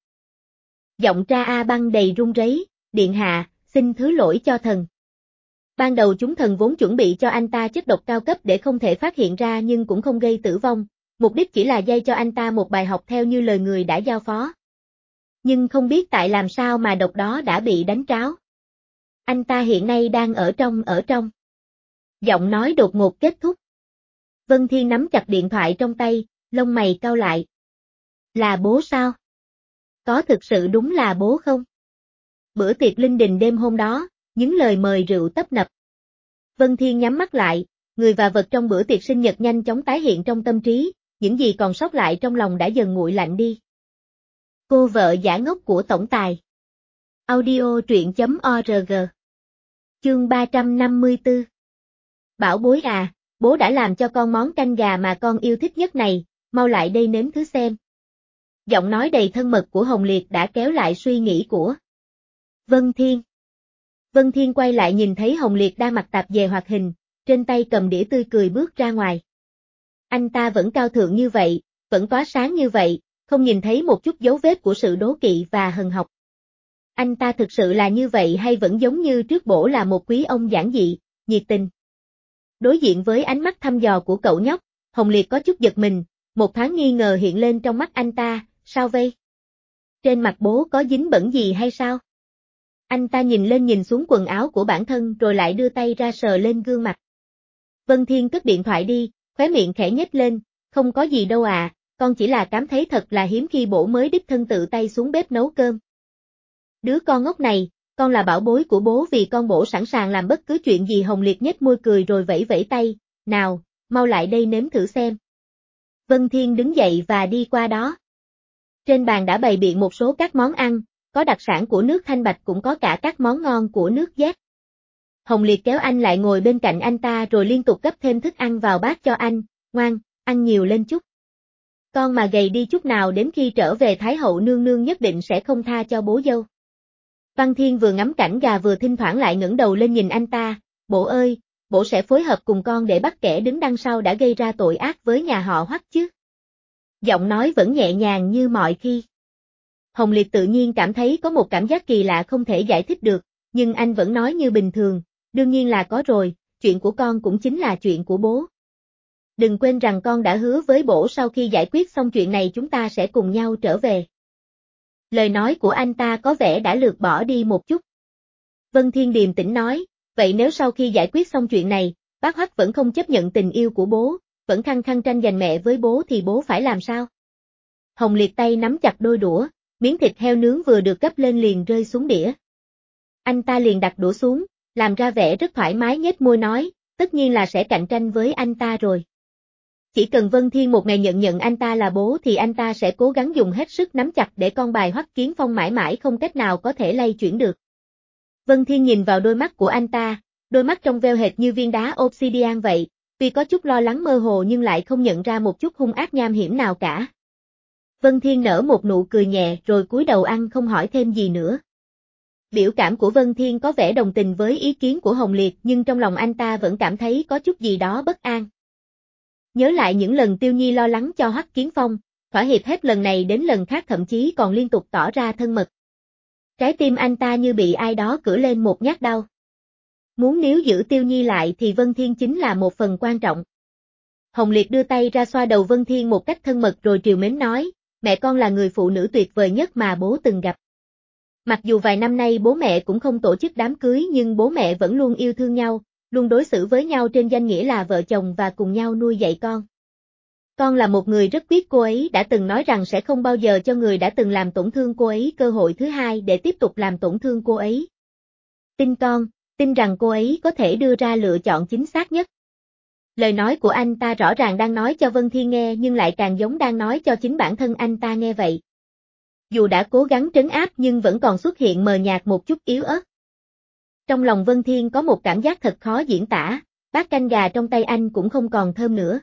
Speaker 1: Giọng Tra A Băng đầy run rẩy, điện hạ, xin thứ lỗi cho thần. Ban đầu chúng thần vốn chuẩn bị cho anh ta chất độc cao cấp để không thể phát hiện ra nhưng cũng không gây tử vong, mục đích chỉ là dạy cho anh ta một bài học theo như lời người đã giao phó. Nhưng không biết tại làm sao mà độc đó đã bị đánh tráo. Anh ta hiện nay đang ở trong. Giọng nói đột ngột kết thúc. Vân Thiên nắm chặt điện thoại trong tay, lông mày cau lại. Là bố sao? Có thực sự đúng là bố không? Bữa tiệc linh đình đêm hôm đó, những lời mời rượu tấp nập. Vân Thiên nhắm mắt lại, người và vật trong bữa tiệc sinh nhật nhanh chóng tái hiện trong tâm trí, những gì còn sót lại trong lòng đã dần nguội lạnh đi. Cô vợ giả ngốc của tổng tài. Audio truyện.org. Chương 354. Bảo bối à, bố đã làm cho con món canh gà mà con yêu thích nhất này, mau lại đây nếm thứ xem. Giọng nói đầy thân mật của Hồng Liệt đã kéo lại suy nghĩ của Vân Thiên. Vân Thiên quay lại nhìn thấy Hồng Liệt đang mặc tạp dề hoạt hình, trên tay cầm đĩa tươi cười bước ra ngoài. Anh ta vẫn cao thượng như vậy, vẫn tỏa sáng như vậy, không nhìn thấy một chút dấu vết của sự đố kỵ và hờn học. Anh ta thực sự là như vậy hay vẫn giống như trước bổ là một quý ông giản dị, nhiệt tình. Đối diện với ánh mắt thăm dò của cậu nhóc, Hồng Liệt có chút giật mình, một thoáng nghi ngờ hiện lên trong mắt anh ta, sao vậy? Trên mặt bố có dính bẩn gì hay sao? Anh ta nhìn lên nhìn xuống quần áo của bản thân rồi lại đưa tay ra sờ lên gương mặt. Vân Thiên cất điện thoại đi, khóe miệng khẽ nhếch lên, không có gì đâu à, con chỉ là cảm thấy thật là hiếm khi bố mới đích thân tự tay xuống bếp nấu cơm. Đứa con ngốc này, con là bảo bối của bố vì con bổ sẵn sàng làm bất cứ chuyện gì. Hồng Liệt nhếch môi cười rồi vẫy vẫy tay, nào, mau lại đây nếm thử xem. Vân Thiên đứng dậy và đi qua đó. Trên bàn đã bày biện một số các món ăn, có đặc sản của nước Thanh Bạch cũng có cả các món ngon của nước Z. Hồng Liệt kéo anh lại ngồi bên cạnh anh ta rồi liên tục gấp thêm thức ăn vào bát cho anh, ngoan, ăn nhiều lên chút. Con mà gầy đi chút nào đến khi trở về Thái hậu nương nương nhất định sẽ không tha cho bố dâu. Văn Thiên vừa ngắm cảnh gà vừa thỉnh thoảng lại ngẩng đầu lên nhìn anh ta, bố ơi, bố sẽ phối hợp cùng con để bắt kẻ đứng đằng sau đã gây ra tội ác với nhà họ Hoắc chứ. Giọng nói vẫn nhẹ nhàng như mọi khi. Hồng Liệt tự nhiên cảm thấy có một cảm giác kỳ lạ không thể giải thích được, nhưng anh vẫn nói như bình thường, đương nhiên là có rồi, chuyện của con cũng chính là chuyện của bố. Đừng quên rằng con đã hứa với bố sau khi giải quyết xong chuyện này chúng ta sẽ cùng nhau trở về. Lời nói của anh ta có vẻ đã lược bỏ đi một chút. Vân Thiên điềm tĩnh nói, vậy nếu sau khi giải quyết xong chuyện này, Bác Hoắc vẫn không chấp nhận tình yêu của bố, vẫn khăng khăng tranh giành mẹ với bố thì bố phải làm sao? Hồng Liệt tay nắm chặt đôi đũa, miếng thịt heo nướng vừa được gấp lên liền rơi xuống đĩa. Anh ta liền đặt đũa xuống, làm ra vẻ rất thoải mái nhếch môi nói, tất nhiên là sẽ cạnh tranh với anh ta rồi. Chỉ cần Vân Thiên một ngày nhận anh ta là bố thì anh ta sẽ cố gắng dùng hết sức nắm chặt để con bài Hoắc Kiến Phong mãi mãi không cách nào có thể lay chuyển được. Vân Thiên nhìn vào đôi mắt của anh ta, đôi mắt trong veo hệt như viên đá obsidian vậy, tuy có chút lo lắng mơ hồ nhưng lại không nhận ra một chút hung ác nham hiểm nào cả. Vân Thiên nở một nụ cười nhẹ rồi cúi đầu ăn không hỏi thêm gì nữa. Biểu cảm của Vân Thiên có vẻ đồng tình với ý kiến của Hồng Liệt nhưng trong lòng anh ta vẫn cảm thấy có chút gì đó bất an. Nhớ lại những lần Tiêu Nhi lo lắng cho Hoắc Kiến Phong, thỏa hiệp hết lần này đến lần khác thậm chí còn liên tục tỏ ra thân mật. Trái tim anh ta như bị ai đó cử lên một nhát đau. Muốn níu giữ Tiêu Nhi lại thì Vân Thiên chính là một phần quan trọng. Hồng Liệt đưa tay ra xoa đầu Vân Thiên một cách thân mật rồi trìu mến nói, mẹ con là người phụ nữ tuyệt vời nhất mà bố từng gặp. Mặc dù vài năm nay bố mẹ cũng không tổ chức đám cưới nhưng bố mẹ vẫn luôn yêu thương nhau, luôn đối xử với nhau trên danh nghĩa là vợ chồng và cùng nhau nuôi dạy con. Con là một người rất biết cô ấy đã từng nói rằng sẽ không bao giờ cho người đã từng làm tổn thương cô ấy cơ hội thứ hai để tiếp tục làm tổn thương cô ấy. Tin con, tin rằng cô ấy có thể đưa ra lựa chọn chính xác nhất. Lời nói của anh ta rõ ràng đang nói cho Vân Thiên nghe nhưng lại càng giống đang nói cho chính bản thân anh ta nghe vậy. Dù đã cố gắng trấn áp nhưng vẫn còn xuất hiện mờ nhạt một chút yếu ớt. Trong lòng Vân Thiên có một cảm giác thật khó diễn tả, bát canh gà trong tay anh cũng không còn thơm nữa.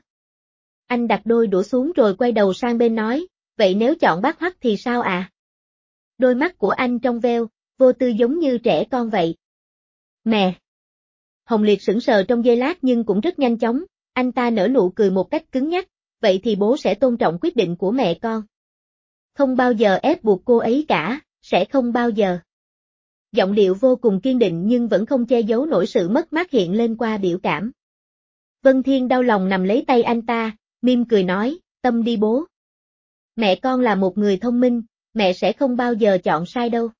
Speaker 1: Anh đặt đôi đũa xuống rồi quay đầu sang bên nói, vậy nếu chọn bát Hoắc thì sao à? Đôi mắt của anh trong veo, vô tư giống như trẻ con vậy. Mẹ! Hồng Liệt sững sờ trong giây lát nhưng cũng rất nhanh chóng, anh ta nở nụ cười một cách cứng nhắc, vậy thì bố sẽ tôn trọng quyết định của mẹ con. Không bao giờ ép buộc cô ấy cả, sẽ không bao giờ. Giọng điệu vô cùng kiên định nhưng vẫn không che giấu nổi sự mất mát hiện lên qua biểu cảm. Vân Thiên đau lòng nằm lấy tay anh ta, mỉm cười nói, tâm đi bố. Mẹ con là một người thông minh, mẹ sẽ không bao giờ chọn sai đâu.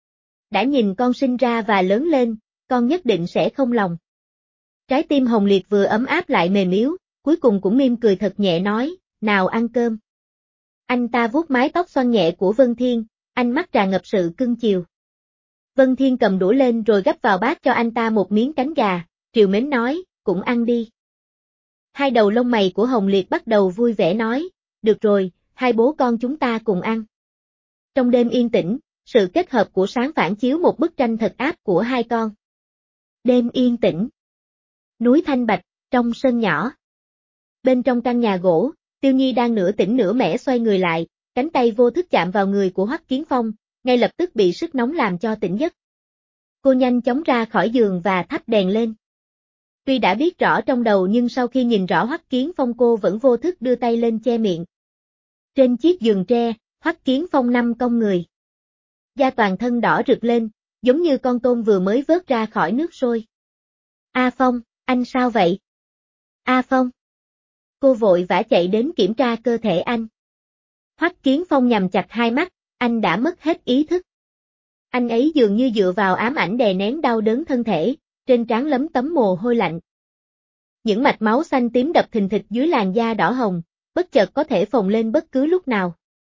Speaker 1: Đã nhìn con sinh ra và lớn lên, con nhất định sẽ không lòng. Trái tim Hồng Liệt vừa ấm áp lại mềm yếu, cuối cùng cũng mỉm cười thật nhẹ nói, nào ăn cơm. Anh ta vuốt mái tóc xoăn nhẹ của Vân Thiên, ánh mắt tràn ngập sự cưng chiều. Vân Thiên cầm đũa lên rồi gắp vào bát cho anh ta một miếng cánh gà, trìu mến nói, cũng ăn đi. Hai đầu lông mày của Hồng Liệt bắt đầu vui vẻ nói, được rồi, hai bố con chúng ta cùng ăn. Trong đêm yên tĩnh, sự kết hợp của sáng phản chiếu một bức tranh thật áp của hai con. Đêm yên tĩnh. Núi thanh bạch, trong sân nhỏ. Bên trong căn nhà gỗ, Tiêu Nhi đang nửa tỉnh nửa mẻ xoay người lại, cánh tay vô thức chạm vào người của Hoắc Kiến Phong, ngay lập tức bị sức nóng làm cho tỉnh giấc. Cô nhanh chóng ra khỏi giường và thắp đèn lên. Tuy đã biết rõ trong đầu nhưng sau khi nhìn rõ Hoắc Kiến Phong cô vẫn vô thức đưa tay lên che miệng. Trên chiếc giường tre, Hoắc Kiến Phong nằm cong người. Da toàn thân đỏ rực lên, giống như con tôm vừa mới vớt ra khỏi nước sôi. A Phong, anh sao vậy? A Phong. Cô vội vã chạy đến kiểm tra cơ thể anh. Hoắc Kiến Phong nhắm chặt hai mắt, anh đã mất hết ý thức. Anh ấy dường như dựa vào ám ảnh đè nén đau đớn thân thể, trên trán lấm tấm mồ hôi lạnh. Những mạch máu xanh tím đập thình thịch dưới làn da đỏ hồng, bất chợt có thể phồng lên bất cứ lúc nào.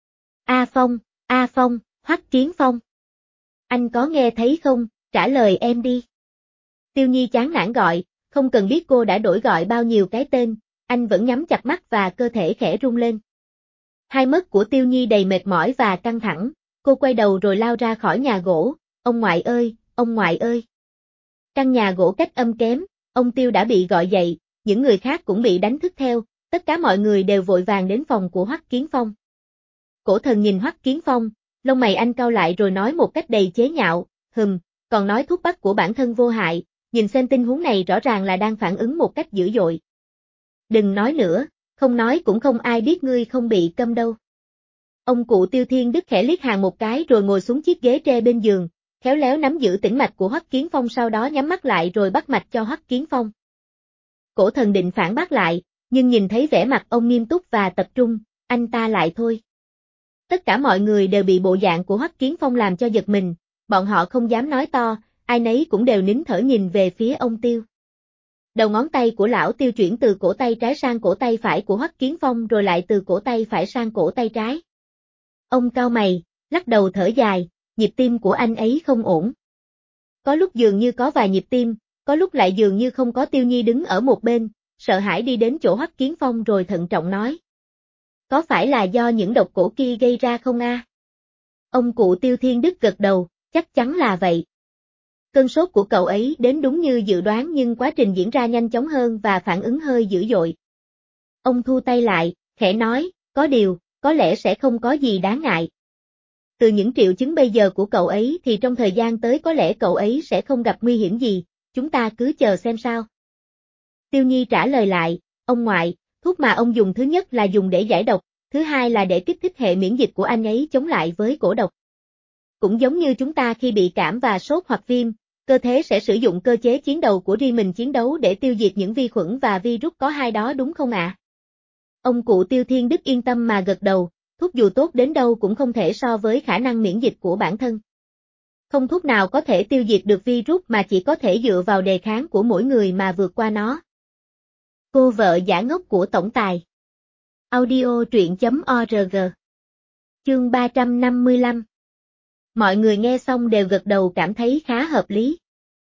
Speaker 1: A Phong, Hoắc Kiến Phong. Anh có nghe thấy không, trả lời em đi. Tiêu Nhi chán nản gọi, không cần biết cô đã đổi gọi bao nhiêu cái tên, anh vẫn nhắm chặt mắt và cơ thể khẽ rung lên. Hai mắt của Tiêu Nhi đầy mệt mỏi và căng thẳng, cô quay đầu rồi lao ra khỏi nhà gỗ, ông ngoại ơi, ông ngoại ơi. Căn nhà gỗ cách âm kém, ông Tiêu đã bị gọi dậy, những người khác cũng bị đánh thức theo, tất cả mọi người đều vội vàng đến phòng của Hoắc Kiến Phong. Cổ Thần nhìn Hoắc Kiến Phong, lông mày anh cau lại rồi nói một cách đầy chế nhạo, còn nói thuốc bắc của bản thân vô hại, nhìn xem tình huống này rõ ràng là đang phản ứng một cách dữ dội. Đừng nói nữa, không nói cũng không ai biết ngươi không bị câm đâu. Ông cụ Tiêu Thiên Đức khẽ liếc Hàng một cái rồi ngồi xuống chiếc ghế tre bên giường, khéo léo nắm giữ tĩnh mạch của Hoắc Kiến Phong sau đó nhắm mắt lại rồi bắt mạch cho Hoắc Kiến Phong. Cổ Thần định phản bác lại, nhưng nhìn thấy vẻ mặt ông nghiêm túc và tập trung, anh ta lại thôi. Tất cả mọi người đều bị bộ dạng của Hoắc Kiến Phong làm cho giật mình, bọn họ không dám nói to, ai nấy cũng đều nín thở nhìn về phía ông Tiêu. Đầu ngón tay của lão Tiêu chuyển từ cổ tay trái sang cổ tay phải của Hoắc Kiến Phong rồi lại từ cổ tay phải sang cổ tay trái. Ông cau mày, lắc đầu thở dài, nhịp tim của anh ấy không ổn. Có lúc dường như có vài nhịp tim, có lúc lại dường như không có. Tiêu Nhi đứng ở một bên, sợ hãi đi đến chỗ Hoắc Kiến Phong rồi thận trọng nói. Có phải là do những độc cổ kia gây ra không a? Ông cụ Tiêu Thiên Đức gật đầu, chắc chắn là vậy. Cơn sốt của cậu ấy đến đúng như dự đoán nhưng quá trình diễn ra nhanh chóng hơn và phản ứng hơi dữ dội. Ông thu tay lại, khẽ nói, có điều, có lẽ sẽ không có gì đáng ngại. Từ những triệu chứng bây giờ của cậu ấy thì trong thời gian tới có lẽ cậu ấy sẽ không gặp nguy hiểm gì, chúng ta cứ chờ xem sao. Tiêu Nhi trả lời lại, ông ngoại, thuốc mà ông dùng thứ nhất là dùng để giải độc, thứ hai là để kích thích hệ miễn dịch của anh ấy chống lại với cổ độc. Cũng giống như chúng ta khi bị cảm và sốt hoặc viêm, cơ thể sẽ sử dụng cơ chế chiến đầu của riêng mình chiến đấu để tiêu diệt những vi khuẩn và virus có hai đó đúng không ạ? Ông cụ Tiêu Thiên Đức yên tâm mà gật đầu, thuốc dù tốt đến đâu cũng không thể so với khả năng miễn dịch của bản thân. Không thuốc nào có thể tiêu diệt được virus mà chỉ có thể dựa vào đề kháng của mỗi người mà vượt qua nó. Cô vợ giả ngốc của tổng tài. Audio truyện.org. Chương 355. Mọi người nghe xong đều gật đầu cảm thấy khá hợp lý.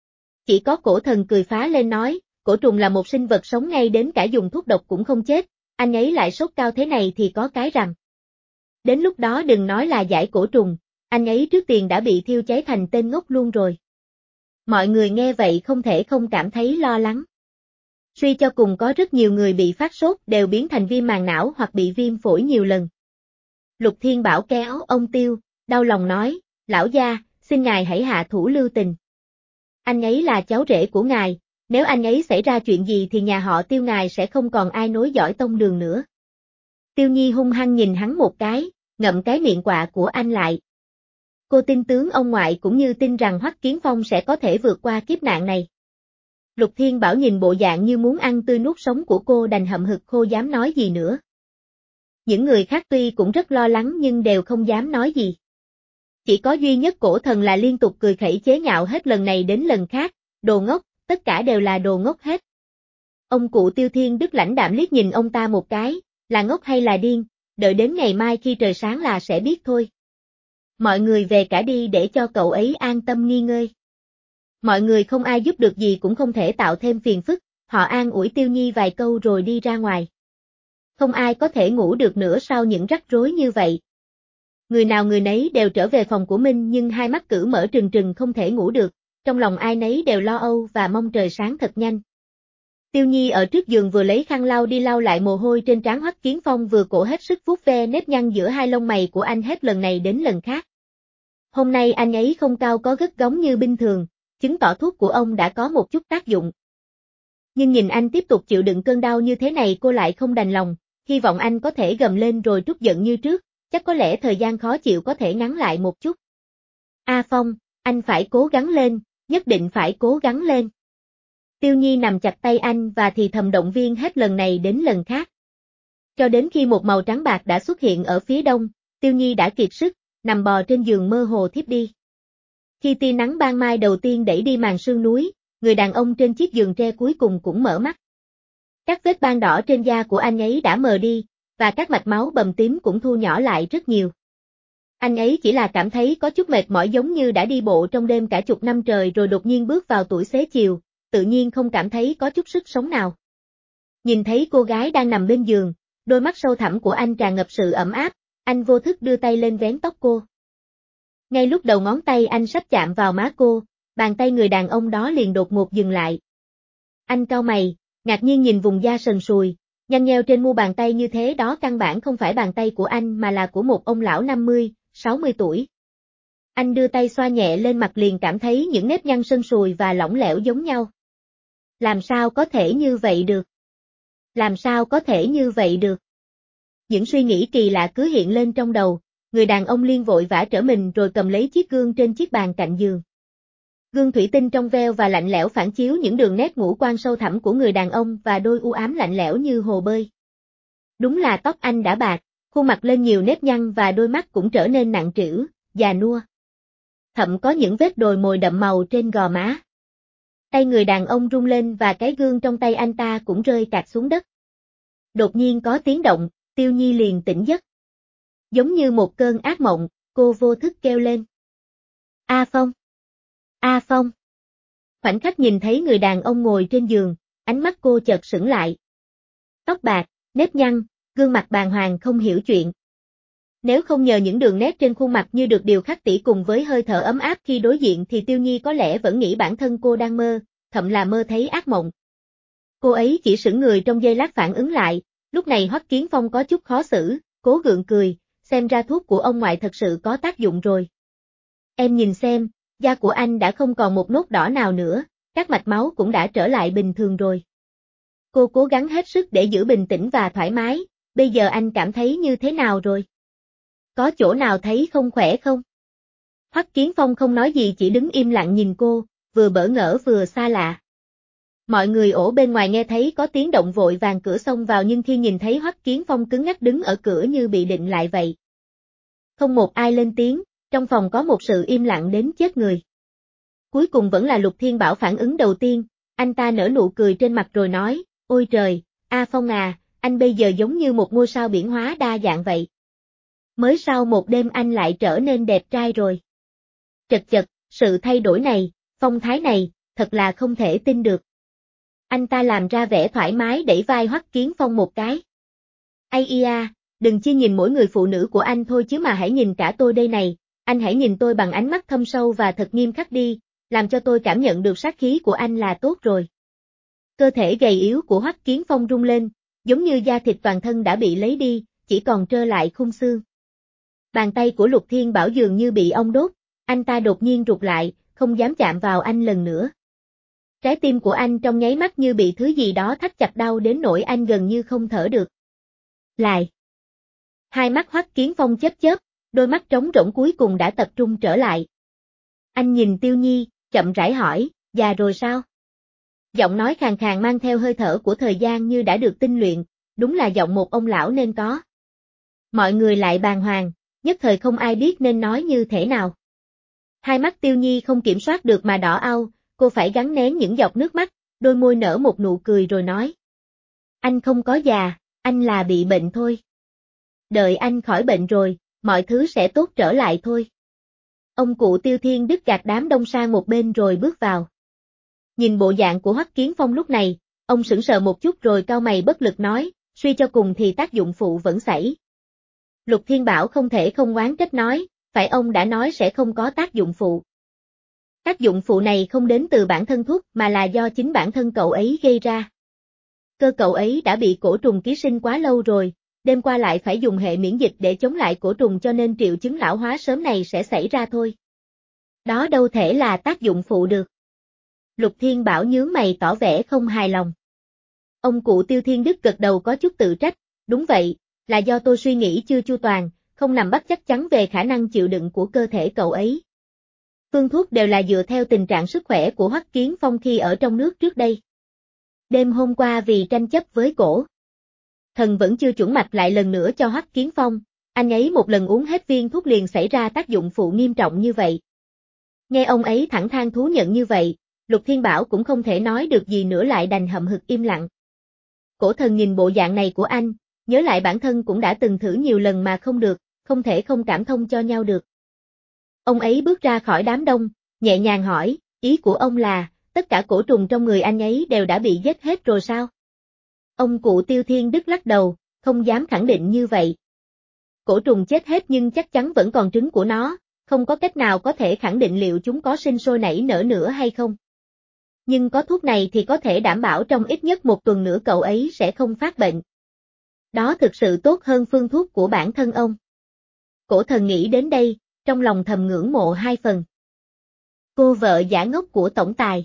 Speaker 1: Chỉ có cổ thần cười phá lên nói, cổ trùng là một sinh vật sống ngay đến cả dùng thuốc độc cũng không chết, anh ấy lại sốt cao thế này thì có cái rằm. Đến lúc đó đừng nói là giải cổ trùng, anh ấy trước tiền đã bị thiêu cháy thành tên ngốc luôn rồi. Mọi người nghe vậy không thể không cảm thấy lo lắng. Suy cho cùng có rất nhiều người bị phát sốt đều biến thành viêm màng não hoặc bị viêm phổi nhiều lần. Lục Thiên Bảo kéo ông Tiêu, đau lòng nói, lão gia, xin ngài hãy hạ thủ lưu tình. Anh ấy là cháu rể của ngài, nếu anh ấy xảy ra chuyện gì thì nhà họ Tiêu ngài sẽ không còn ai nối dõi tông đường nữa. Tiêu Nhi hung hăng nhìn hắn một cái, ngậm cái miệng quạ của anh lại. Cô tin tướng ông ngoại cũng như tin rằng Hoắc Kiến Phong sẽ có thể vượt qua kiếp nạn này. Lục Thiên Bảo nhìn bộ dạng như muốn ăn tươi nuốt sống của cô đành hậm hực không dám nói gì nữa. Những người khác tuy cũng rất lo lắng nhưng đều không dám nói gì. Chỉ có duy nhất cổ thần là liên tục cười khẩy chế nhạo hết lần này đến lần khác, đồ ngốc, tất cả đều là đồ ngốc hết. Ông cụ Tiêu Thiên Đức lãnh đạm liếc nhìn ông ta một cái, là ngốc hay là điên, đợi đến ngày mai khi trời sáng là sẽ biết thôi. Mọi người về cả đi để cho cậu ấy an tâm nghỉ ngơi. Mọi người không ai giúp được gì cũng không thể tạo thêm phiền phức, họ an ủi Tiêu Nhi vài câu rồi đi ra ngoài. Không ai có thể ngủ được nữa sau những rắc rối như vậy. Người nào người nấy đều trở về phòng của mình nhưng hai mắt cử mở trừng trừng không thể ngủ được, trong lòng ai nấy đều lo âu và mong trời sáng thật nhanh. Tiêu Nhi ở trước giường vừa lấy khăn lau đi lau lại mồ hôi trên trán Hoắc Kiến Phong vừa cổ hết sức vuốt ve nếp nhăn giữa hai lông mày của anh hết lần này đến lần khác. Hôm nay anh ấy không cao có gất góng như bình thường, chứng tỏ thuốc của ông đã có một chút tác dụng. Nhưng nhìn anh tiếp tục chịu đựng cơn đau như thế này cô lại không đành lòng, hy vọng anh có thể gầm lên rồi trút giận như trước, chắc có lẽ thời gian khó chịu có thể ngắn lại một chút. A Phong, anh phải cố gắng lên, nhất định phải cố gắng lên. Tiêu Nhi nằm chặt tay anh và thì thầm động viên hết lần này đến lần khác. Cho đến khi một màu trắng bạc đã xuất hiện ở phía đông, Tiêu Nhi đã kiệt sức, nằm bò trên giường mơ hồ thiếp đi. Khi tia nắng ban mai đầu tiên đẩy đi màn sương núi, người đàn ông trên chiếc giường tre cuối cùng cũng mở mắt. Các vết ban đỏ trên da của anh ấy đã mờ đi, và các mạch máu bầm tím cũng thu nhỏ lại rất nhiều. Anh ấy chỉ là cảm thấy có chút mệt mỏi giống như đã đi bộ trong đêm cả chục năm trời rồi đột nhiên bước vào tuổi xế chiều, tự nhiên không cảm thấy có chút sức sống nào. Nhìn thấy cô gái đang nằm bên giường, đôi mắt sâu thẳm của anh tràn ngập sự ấm áp, anh vô thức đưa tay lên vén tóc cô. Ngay lúc đầu ngón tay anh sắp chạm vào má cô, bàn tay người đàn ông đó liền đột ngột dừng lại. Anh cau mày, ngạc nhiên nhìn vùng da sần sùi, nhăn nheo trên mu bàn tay như thế đó căn bản không phải bàn tay của anh mà là của một ông lão 50, 60 tuổi. Anh đưa tay xoa nhẹ lên mặt liền cảm thấy những nếp nhăn sần sùi và lỏng lẻo giống nhau. Làm sao có thể như vậy được? Làm sao có thể như vậy được? Những suy nghĩ kỳ lạ cứ hiện lên trong đầu, người đàn ông liên vội vã trở mình rồi cầm lấy chiếc gương trên chiếc bàn cạnh giường. Gương thủy tinh trong veo và lạnh lẽo phản chiếu những đường nét ngũ quan sâu thẳm của người đàn ông và đôi u ám lạnh lẽo như hồ bơi. Đúng là tóc anh đã bạc, khuôn mặt lên nhiều nếp nhăn và đôi mắt cũng trở nên nặng trĩu, già nua. Thậm có những vết đồi mồi đậm màu trên gò má. Tay người đàn ông rung lên và cái gương trong tay anh ta cũng rơi cạt xuống đất. Đột nhiên có tiếng động, Tiêu Nhi liền tỉnh giấc. Giống như một cơn ác mộng, cô vô thức kêu lên. A Phong! A Phong! Khoảnh khắc nhìn thấy người đàn ông ngồi trên giường, ánh mắt cô chợt sững lại. Tóc bạc, nếp nhăn, gương mặt bàng hoàng không hiểu chuyện. Nếu không nhờ những đường nét trên khuôn mặt như được điều khắc tỉ cùng với hơi thở ấm áp khi đối diện thì Tiêu Nhi có lẽ vẫn nghĩ bản thân cô đang mơ, thậm là mơ thấy ác mộng. Cô ấy chỉ sững người trong giây lát phản ứng lại, lúc này Hoắc Kiến Phong có chút khó xử, cố gượng cười, xem ra thuốc của ông ngoại thật sự có tác dụng rồi. Em nhìn xem, da của anh đã không còn một nốt đỏ nào nữa, các mạch máu cũng đã trở lại bình thường rồi. Cô cố gắng hết sức để giữ bình tĩnh và thoải mái, bây giờ anh cảm thấy như thế nào rồi? Có chỗ nào thấy không khỏe không? Hoắc Kiến Phong không nói gì chỉ đứng im lặng nhìn cô, vừa bỡ ngỡ vừa xa lạ. Mọi người ổ bên ngoài nghe thấy có tiếng động vội vàng cửa xông vào nhưng khi nhìn thấy Hoắc Kiến Phong cứng ngắc đứng ở cửa như bị định lại vậy. Không một ai lên tiếng, trong phòng có một sự im lặng đến chết người. Cuối cùng vẫn là Lục Thiên Bảo phản ứng đầu tiên, anh ta nở nụ cười trên mặt rồi nói, ôi trời, A Phong à, anh bây giờ giống như một ngôi sao biển hóa đa dạng vậy. Mới sau một đêm anh lại trở nên đẹp trai rồi. Chật chật, sự thay đổi này, phong thái này, thật là không thể tin được. Anh ta làm ra vẻ thoải mái đẩy vai Hoắc Kiến Phong một cái. Ây da, đừng chỉ nhìn mỗi người phụ nữ của anh thôi chứ mà hãy nhìn cả tôi đây này, anh hãy nhìn tôi bằng ánh mắt thâm sâu và thật nghiêm khắc đi, làm cho tôi cảm nhận được sát khí của anh là tốt rồi. Cơ thể gầy yếu của Hoắc Kiến Phong rung lên, giống như da thịt toàn thân đã bị lấy đi, chỉ còn trơ lại khung xương. Bàn tay của Lục Thiên Bảo dường như bị ong đốt, anh ta đột nhiên rụt lại, không dám chạm vào anh lần nữa. Trái tim của anh trong nháy mắt như bị thứ gì đó thắt chặt đau đến nỗi anh gần như không thở được. Lại. Hai mắt Hoắc Kiến Phong chớp chớp, đôi mắt trống rỗng cuối cùng đã tập trung trở lại. Anh nhìn Tiêu Nhi, chậm rãi hỏi, già rồi sao? Giọng nói khàn khàn mang theo hơi thở của thời gian như đã được tinh luyện, đúng là giọng một ông lão nên có. Mọi người lại bàng hoàng, nhất thời không ai biết nên nói như thế nào. Hai mắt Tiêu Nhi không kiểm soát được mà đỏ au, cô phải gắng nén những giọt nước mắt, đôi môi nở một nụ cười rồi nói. Anh không có già, anh là bị bệnh thôi. Đợi anh khỏi bệnh rồi, mọi thứ sẽ tốt trở lại thôi. Ông cụ Tiêu Thiên Đức gạt đám đông sang một bên rồi bước vào. Nhìn bộ dạng của Hoắc Kiến Phong lúc này, ông sững sờ một chút rồi cau mày bất lực nói, suy cho cùng thì tác dụng phụ vẫn xảy. Lục Thiên Bảo không thể không oán trách nói, phải ông đã nói sẽ không có tác dụng phụ. Tác dụng phụ này không đến từ bản thân thuốc mà là do chính bản thân cậu ấy gây ra. Cơ cậu ấy đã bị cổ trùng ký sinh quá lâu rồi, đêm qua lại phải dùng hệ miễn dịch để chống lại cổ trùng cho nên triệu chứng lão hóa sớm này sẽ xảy ra thôi. Đó đâu thể là tác dụng phụ được. Lục Thiên Bảo nhướng mày tỏ vẻ không hài lòng. Ông cụ Tiêu Thiên Đức gật đầu có chút tự trách, đúng vậy, là do tôi suy nghĩ chưa chu toàn, không nắm bắt chắc chắn về khả năng chịu đựng của cơ thể cậu ấy. Phương thuốc đều là dựa theo tình trạng sức khỏe của Hoắc Kiến Phong khi ở trong nước trước đây. Đêm hôm qua vì tranh chấp với cổ thần vẫn chưa chuẩn mạch lại lần nữa cho Hoắc Kiến Phong, anh ấy một lần uống hết viên thuốc liền xảy ra tác dụng phụ nghiêm trọng như vậy. Nghe ông ấy thẳng thắn thú nhận như vậy, Lục Thiên Bảo cũng không thể nói được gì nữa lại đành hậm hực im lặng. Cổ thần nhìn bộ dạng này của anh, nhớ lại bản thân cũng đã từng thử nhiều lần mà không được, không thể không cảm thông cho nhau được. Ông ấy bước ra khỏi đám đông, nhẹ nhàng hỏi, ý của ông là, tất cả cổ trùng trong người anh ấy đều đã bị giết hết rồi sao? Ông cụ Tiêu Thiên Đức lắc đầu, không dám khẳng định như vậy. Cổ trùng chết hết nhưng chắc chắn vẫn còn trứng của nó, không có cách nào có thể khẳng định liệu chúng có sinh sôi nảy nở nữa hay không. Nhưng có thuốc này thì có thể đảm bảo trong ít nhất một tuần nữa cậu ấy sẽ không phát bệnh. Đó thực sự tốt hơn phương thuốc của bản thân ông. Cổ thần nghĩ đến đây, trong lòng thầm ngưỡng mộ hai phần. Cô vợ giả ngốc của tổng tài.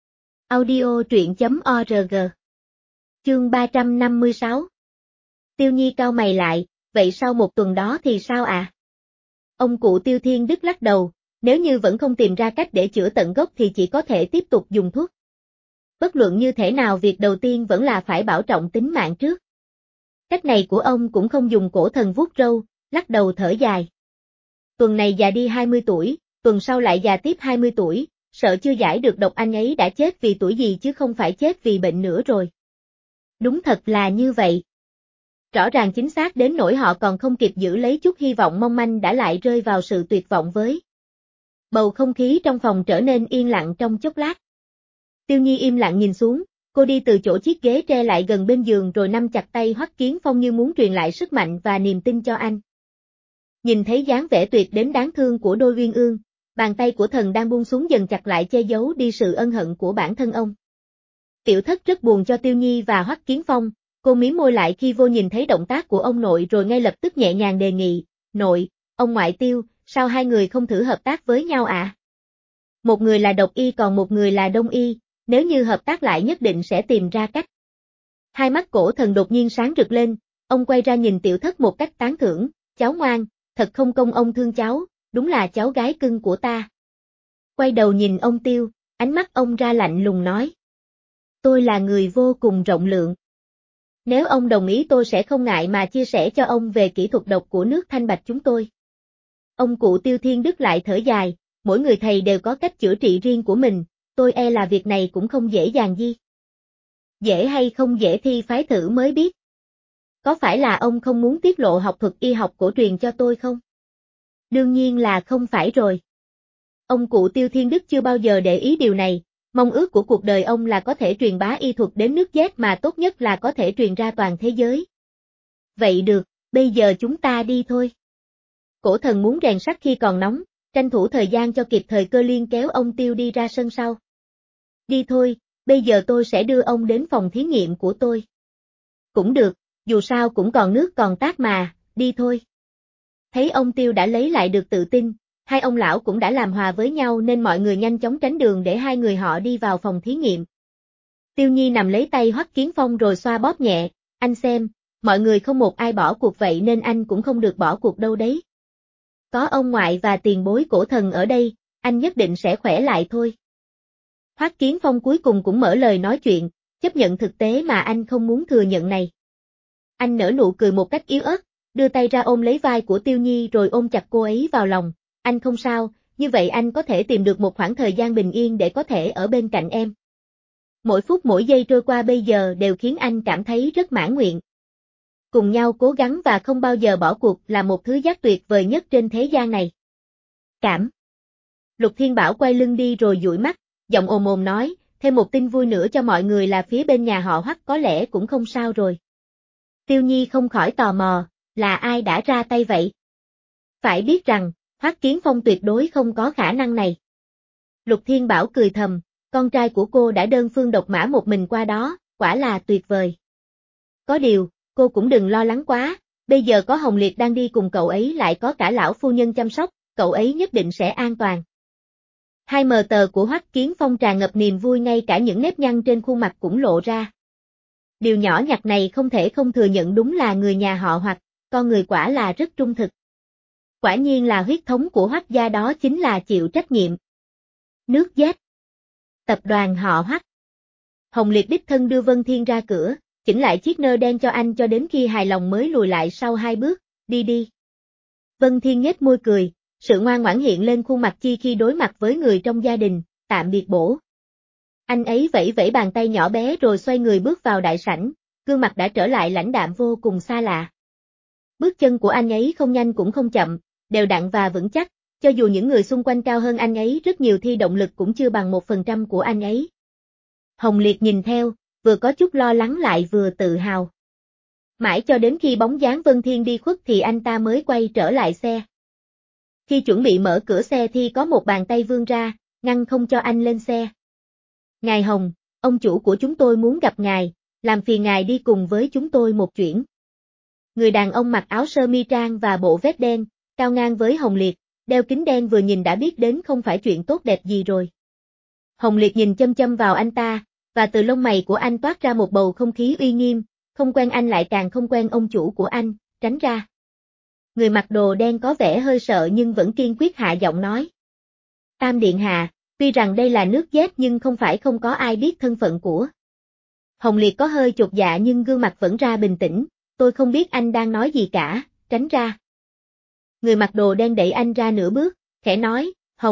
Speaker 1: Audio truyện.org. Chương 356. Tiêu Nhi cau mày lại, vậy sau một tuần đó thì sao à? Ông cụ Tiêu Thiên Đức lắc đầu, nếu như vẫn không tìm ra cách để chữa tận gốc thì chỉ có thể tiếp tục dùng thuốc. Bất luận như thế nào việc đầu tiên vẫn là phải bảo trọng tính mạng trước. Cách này của ông cũng không dùng. Cổ thần vuốt râu, lắc đầu thở dài. Tuần này già đi 20 tuổi, tuần sau lại già tiếp 20 tuổi, sợ chưa giải được độc anh ấy đã chết vì tuổi gì chứ không phải chết vì bệnh nữa rồi. Đúng thật là như vậy. Rõ ràng chính xác đến nỗi họ còn không kịp giữ lấy chút hy vọng mong manh đã lại rơi vào sự tuyệt vọng với. Bầu không khí trong phòng trở nên yên lặng trong chốc lát. Tiêu Nhi im lặng nhìn xuống, cô đi từ chỗ chiếc ghế tre lại gần bên giường rồi nắm chặt tay Hoắc Kiến Phong như muốn truyền lại sức mạnh và niềm tin cho anh. Nhìn thấy dáng vẻ tuyệt đến đáng thương của đôi uyên ương, bàn tay của thần đang buông xuống dần chặt lại che giấu đi sự ân hận của bản thân ông. Tiểu Thất rất buồn cho Tiêu Nhi và Hoắc Kiến Phong, cô mím môi lại khi vô nhìn thấy động tác của ông nội rồi ngay lập tức nhẹ nhàng đề nghị, nội, ông ngoại Tiêu, sao hai người không thử hợp tác với nhau ạ? Một người là độc y còn một người là đông y, nếu như hợp tác lại nhất định sẽ tìm ra cách. Hai mắt Cổ Thần đột nhiên sáng rực lên, ông quay ra nhìn Tiểu Thất một cách tán thưởng, cháu ngoan, thật không công ông thương cháu, đúng là cháu gái cưng của ta. Quay đầu nhìn ông Tiêu, ánh mắt ông ra lạnh lùng nói. Tôi là người vô cùng rộng lượng. Nếu ông đồng ý tôi sẽ không ngại mà chia sẻ cho ông về kỹ thuật độc của nước Thanh Bạch chúng tôi. Ông cụ Tiêu Thiên Đức lại thở dài, mỗi người thầy đều có cách chữa trị riêng của mình, tôi e là việc này cũng không dễ dàng gì. Dễ hay không dễ thì phải thử mới biết. Có phải là ông không muốn tiết lộ học thuật y học cổ truyền cho tôi không? Đương nhiên là không phải rồi. Ông cụ Tiêu Thiên Đức chưa bao giờ để ý điều này, mong ước của cuộc đời ông là có thể truyền bá y thuật đến nước Z mà tốt nhất là có thể truyền ra toàn thế giới. Vậy được, bây giờ chúng ta đi thôi. Cổ Thần muốn rèn sắt khi còn nóng, tranh thủ thời gian cho kịp thời cơ liên kéo ông Tiêu đi ra sân sau. Đi thôi, bây giờ tôi sẽ đưa ông đến phòng thí nghiệm của tôi. Cũng được, dù sao cũng còn nước còn tát mà, đi thôi. Thấy ông Tiêu đã lấy lại được tự tin, hai ông lão cũng đã làm hòa với nhau nên mọi người nhanh chóng tránh đường để hai người họ đi vào phòng thí nghiệm. Tiêu Nhi nằm lấy tay Hoắc Kiến Phong rồi xoa bóp nhẹ, anh xem, mọi người không một ai bỏ cuộc vậy nên anh cũng không được bỏ cuộc đâu đấy. Có ông ngoại và tiền bối Cổ Thần ở đây, anh nhất định sẽ khỏe lại thôi. Hoắc Kiến Phong cuối cùng cũng mở lời nói chuyện, chấp nhận thực tế mà anh không muốn thừa nhận này. Anh nở nụ cười một cách yếu ớt, đưa tay ra ôm lấy vai của Tiêu Nhi rồi ôm chặt cô ấy vào lòng, anh không sao, như vậy anh có thể tìm được một khoảng thời gian bình yên để có thể ở bên cạnh em. Mỗi phút mỗi giây trôi qua bây giờ đều khiến anh cảm thấy rất mãn nguyện. Cùng nhau cố gắng và không bao giờ bỏ cuộc là một thứ giác tuyệt vời nhất trên thế gian này. Cảm. Lục Thiên Bảo quay lưng đi rồi dụi mắt, giọng ồm ồm nói, thêm một tin vui nữa cho mọi người là phía bên nhà họ Hoắc có lẽ cũng không sao rồi. Tiêu Nhi không khỏi tò mò, là ai đã ra tay vậy? Phải biết rằng, Hoắc Kiến Phong tuyệt đối không có khả năng này. Lục Thiên Bảo cười thầm, con trai của cô đã đơn phương độc mã một mình qua đó, quả là tuyệt vời. Có điều, cô cũng đừng lo lắng quá, bây giờ có Hồng Liệt đang đi cùng cậu ấy lại có cả lão phu nhân chăm sóc, cậu ấy nhất định sẽ an toàn. Hai mờ tờ của Hoắc Kiến Phong tràn ngập niềm vui ngay cả những nếp nhăn trên khuôn mặt cũng lộ ra. Điều nhỏ nhặt này không thể không thừa nhận đúng là người nhà họ Hoắc, con người quả là rất trung thực. Quả nhiên là huyết thống của Hoắc gia đó chính là chịu trách nhiệm. Nước Z. Tập đoàn họ Hoắc. Hồng Liệt đích thân đưa Vân Thiên ra cửa, chỉnh lại chiếc nơ đen cho anh cho đến khi hài lòng mới lùi lại sau 2 bước, đi đi. Vân Thiên nhếch môi cười, sự ngoan ngoãn hiện lên khuôn mặt chi khi đối mặt với người trong gia đình, tạm biệt bổ. Anh ấy vẫy vẫy bàn tay nhỏ bé rồi xoay người bước vào đại sảnh, gương mặt đã trở lại lãnh đạm vô cùng xa lạ. Bước chân của anh ấy không nhanh cũng không chậm, đều đặn và vững chắc, cho dù những người xung quanh cao hơn anh ấy rất nhiều thì động lực cũng chưa bằng 1% của anh ấy. Hồng Liệt nhìn theo, vừa có chút lo lắng lại vừa tự hào. Mãi cho đến khi bóng dáng Vân Thiên đi khuất thì anh ta mới quay trở lại xe. Khi chuẩn bị mở cửa xe thì có một bàn tay vươn ra, ngăn không cho anh lên xe. Ngài Hồng, ông chủ của chúng tôi muốn gặp ngài, làm phiền ngài đi cùng với chúng tôi một chuyến. Người đàn ông mặc áo sơ mi trang và bộ vest đen, cao ngang với Hồng Liệt, đeo kính đen vừa nhìn đã biết đến không phải chuyện tốt đẹp gì rồi. Hồng Liệt nhìn chăm chăm vào anh ta, và từ lông mày của anh toát ra một bầu không khí uy nghiêm, không quen anh lại càng không quen ông chủ của anh, tránh ra. Người mặc đồ đen có vẻ hơi sợ nhưng vẫn kiên quyết hạ giọng nói. Tam Điện Hạ, tuy rằng đây là nước Z nhưng không phải không có ai biết thân phận của. Hồng Liệt có hơi chột dạ nhưng gương mặt vẫn ra bình tĩnh, tôi không biết anh đang nói gì cả, tránh ra. Người mặc đồ đen đẩy anh ra nửa bước, khẽ nói, Hồng,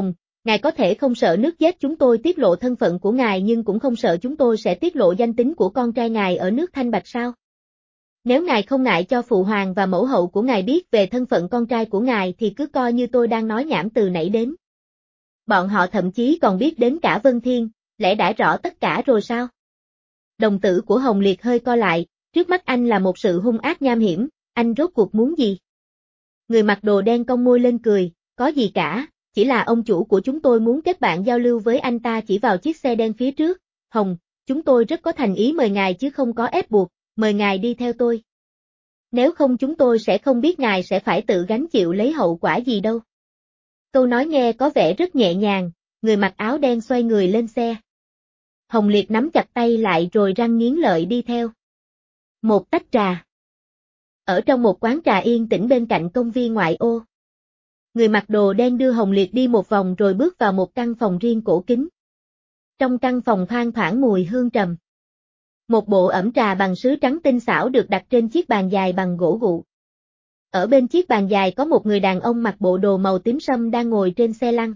Speaker 1: Ngài có thể không sợ nước Chết chúng tôi tiết lộ thân phận của ngài nhưng cũng không sợ chúng tôi sẽ tiết lộ danh tính của con trai ngài ở nước Thanh Bạch sao? Nếu ngài không ngại cho phụ hoàng và mẫu hậu của ngài biết về thân phận con trai của ngài thì cứ coi như tôi đang nói nhảm từ nãy đến. Bọn họ thậm chí còn biết đến cả Vân Thiên, lẽ đã rõ tất cả rồi sao? Đồng tử của Hồng Liệt hơi co lại, trước mắt anh là một sự hung ác nham hiểm, anh rốt cuộc muốn gì? Người mặc đồ đen cong môi lên cười, có gì cả, chỉ là ông chủ của chúng tôi muốn kết bạn giao lưu với anh ta chỉ vào chiếc xe đen phía trước. Hồng, chúng tôi rất có thành ý mời ngài chứ không có ép buộc, mời ngài đi theo tôi. Nếu không chúng tôi sẽ không biết ngài sẽ phải tự gánh chịu lấy hậu quả gì đâu. Câu nói nghe có vẻ rất nhẹ nhàng, người mặc áo đen xoay người lên xe. Hồng Liệt nắm chặt tay lại rồi răng nghiến lợi đi theo. Một tách trà. Ở trong một quán trà yên tĩnh bên cạnh công viên ngoại ô. Người mặc đồ đen đưa Hồng Liệt đi một vòng rồi bước vào một căn phòng riêng cổ kính. Trong căn phòng thoang thoảng mùi hương trầm. Một bộ ẩm trà bằng sứ trắng tinh xảo được đặt trên chiếc bàn dài bằng gỗ gụ. Ở bên chiếc bàn dài có một người đàn ông mặc bộ đồ màu tím sẫm đang ngồi trên xe lăn.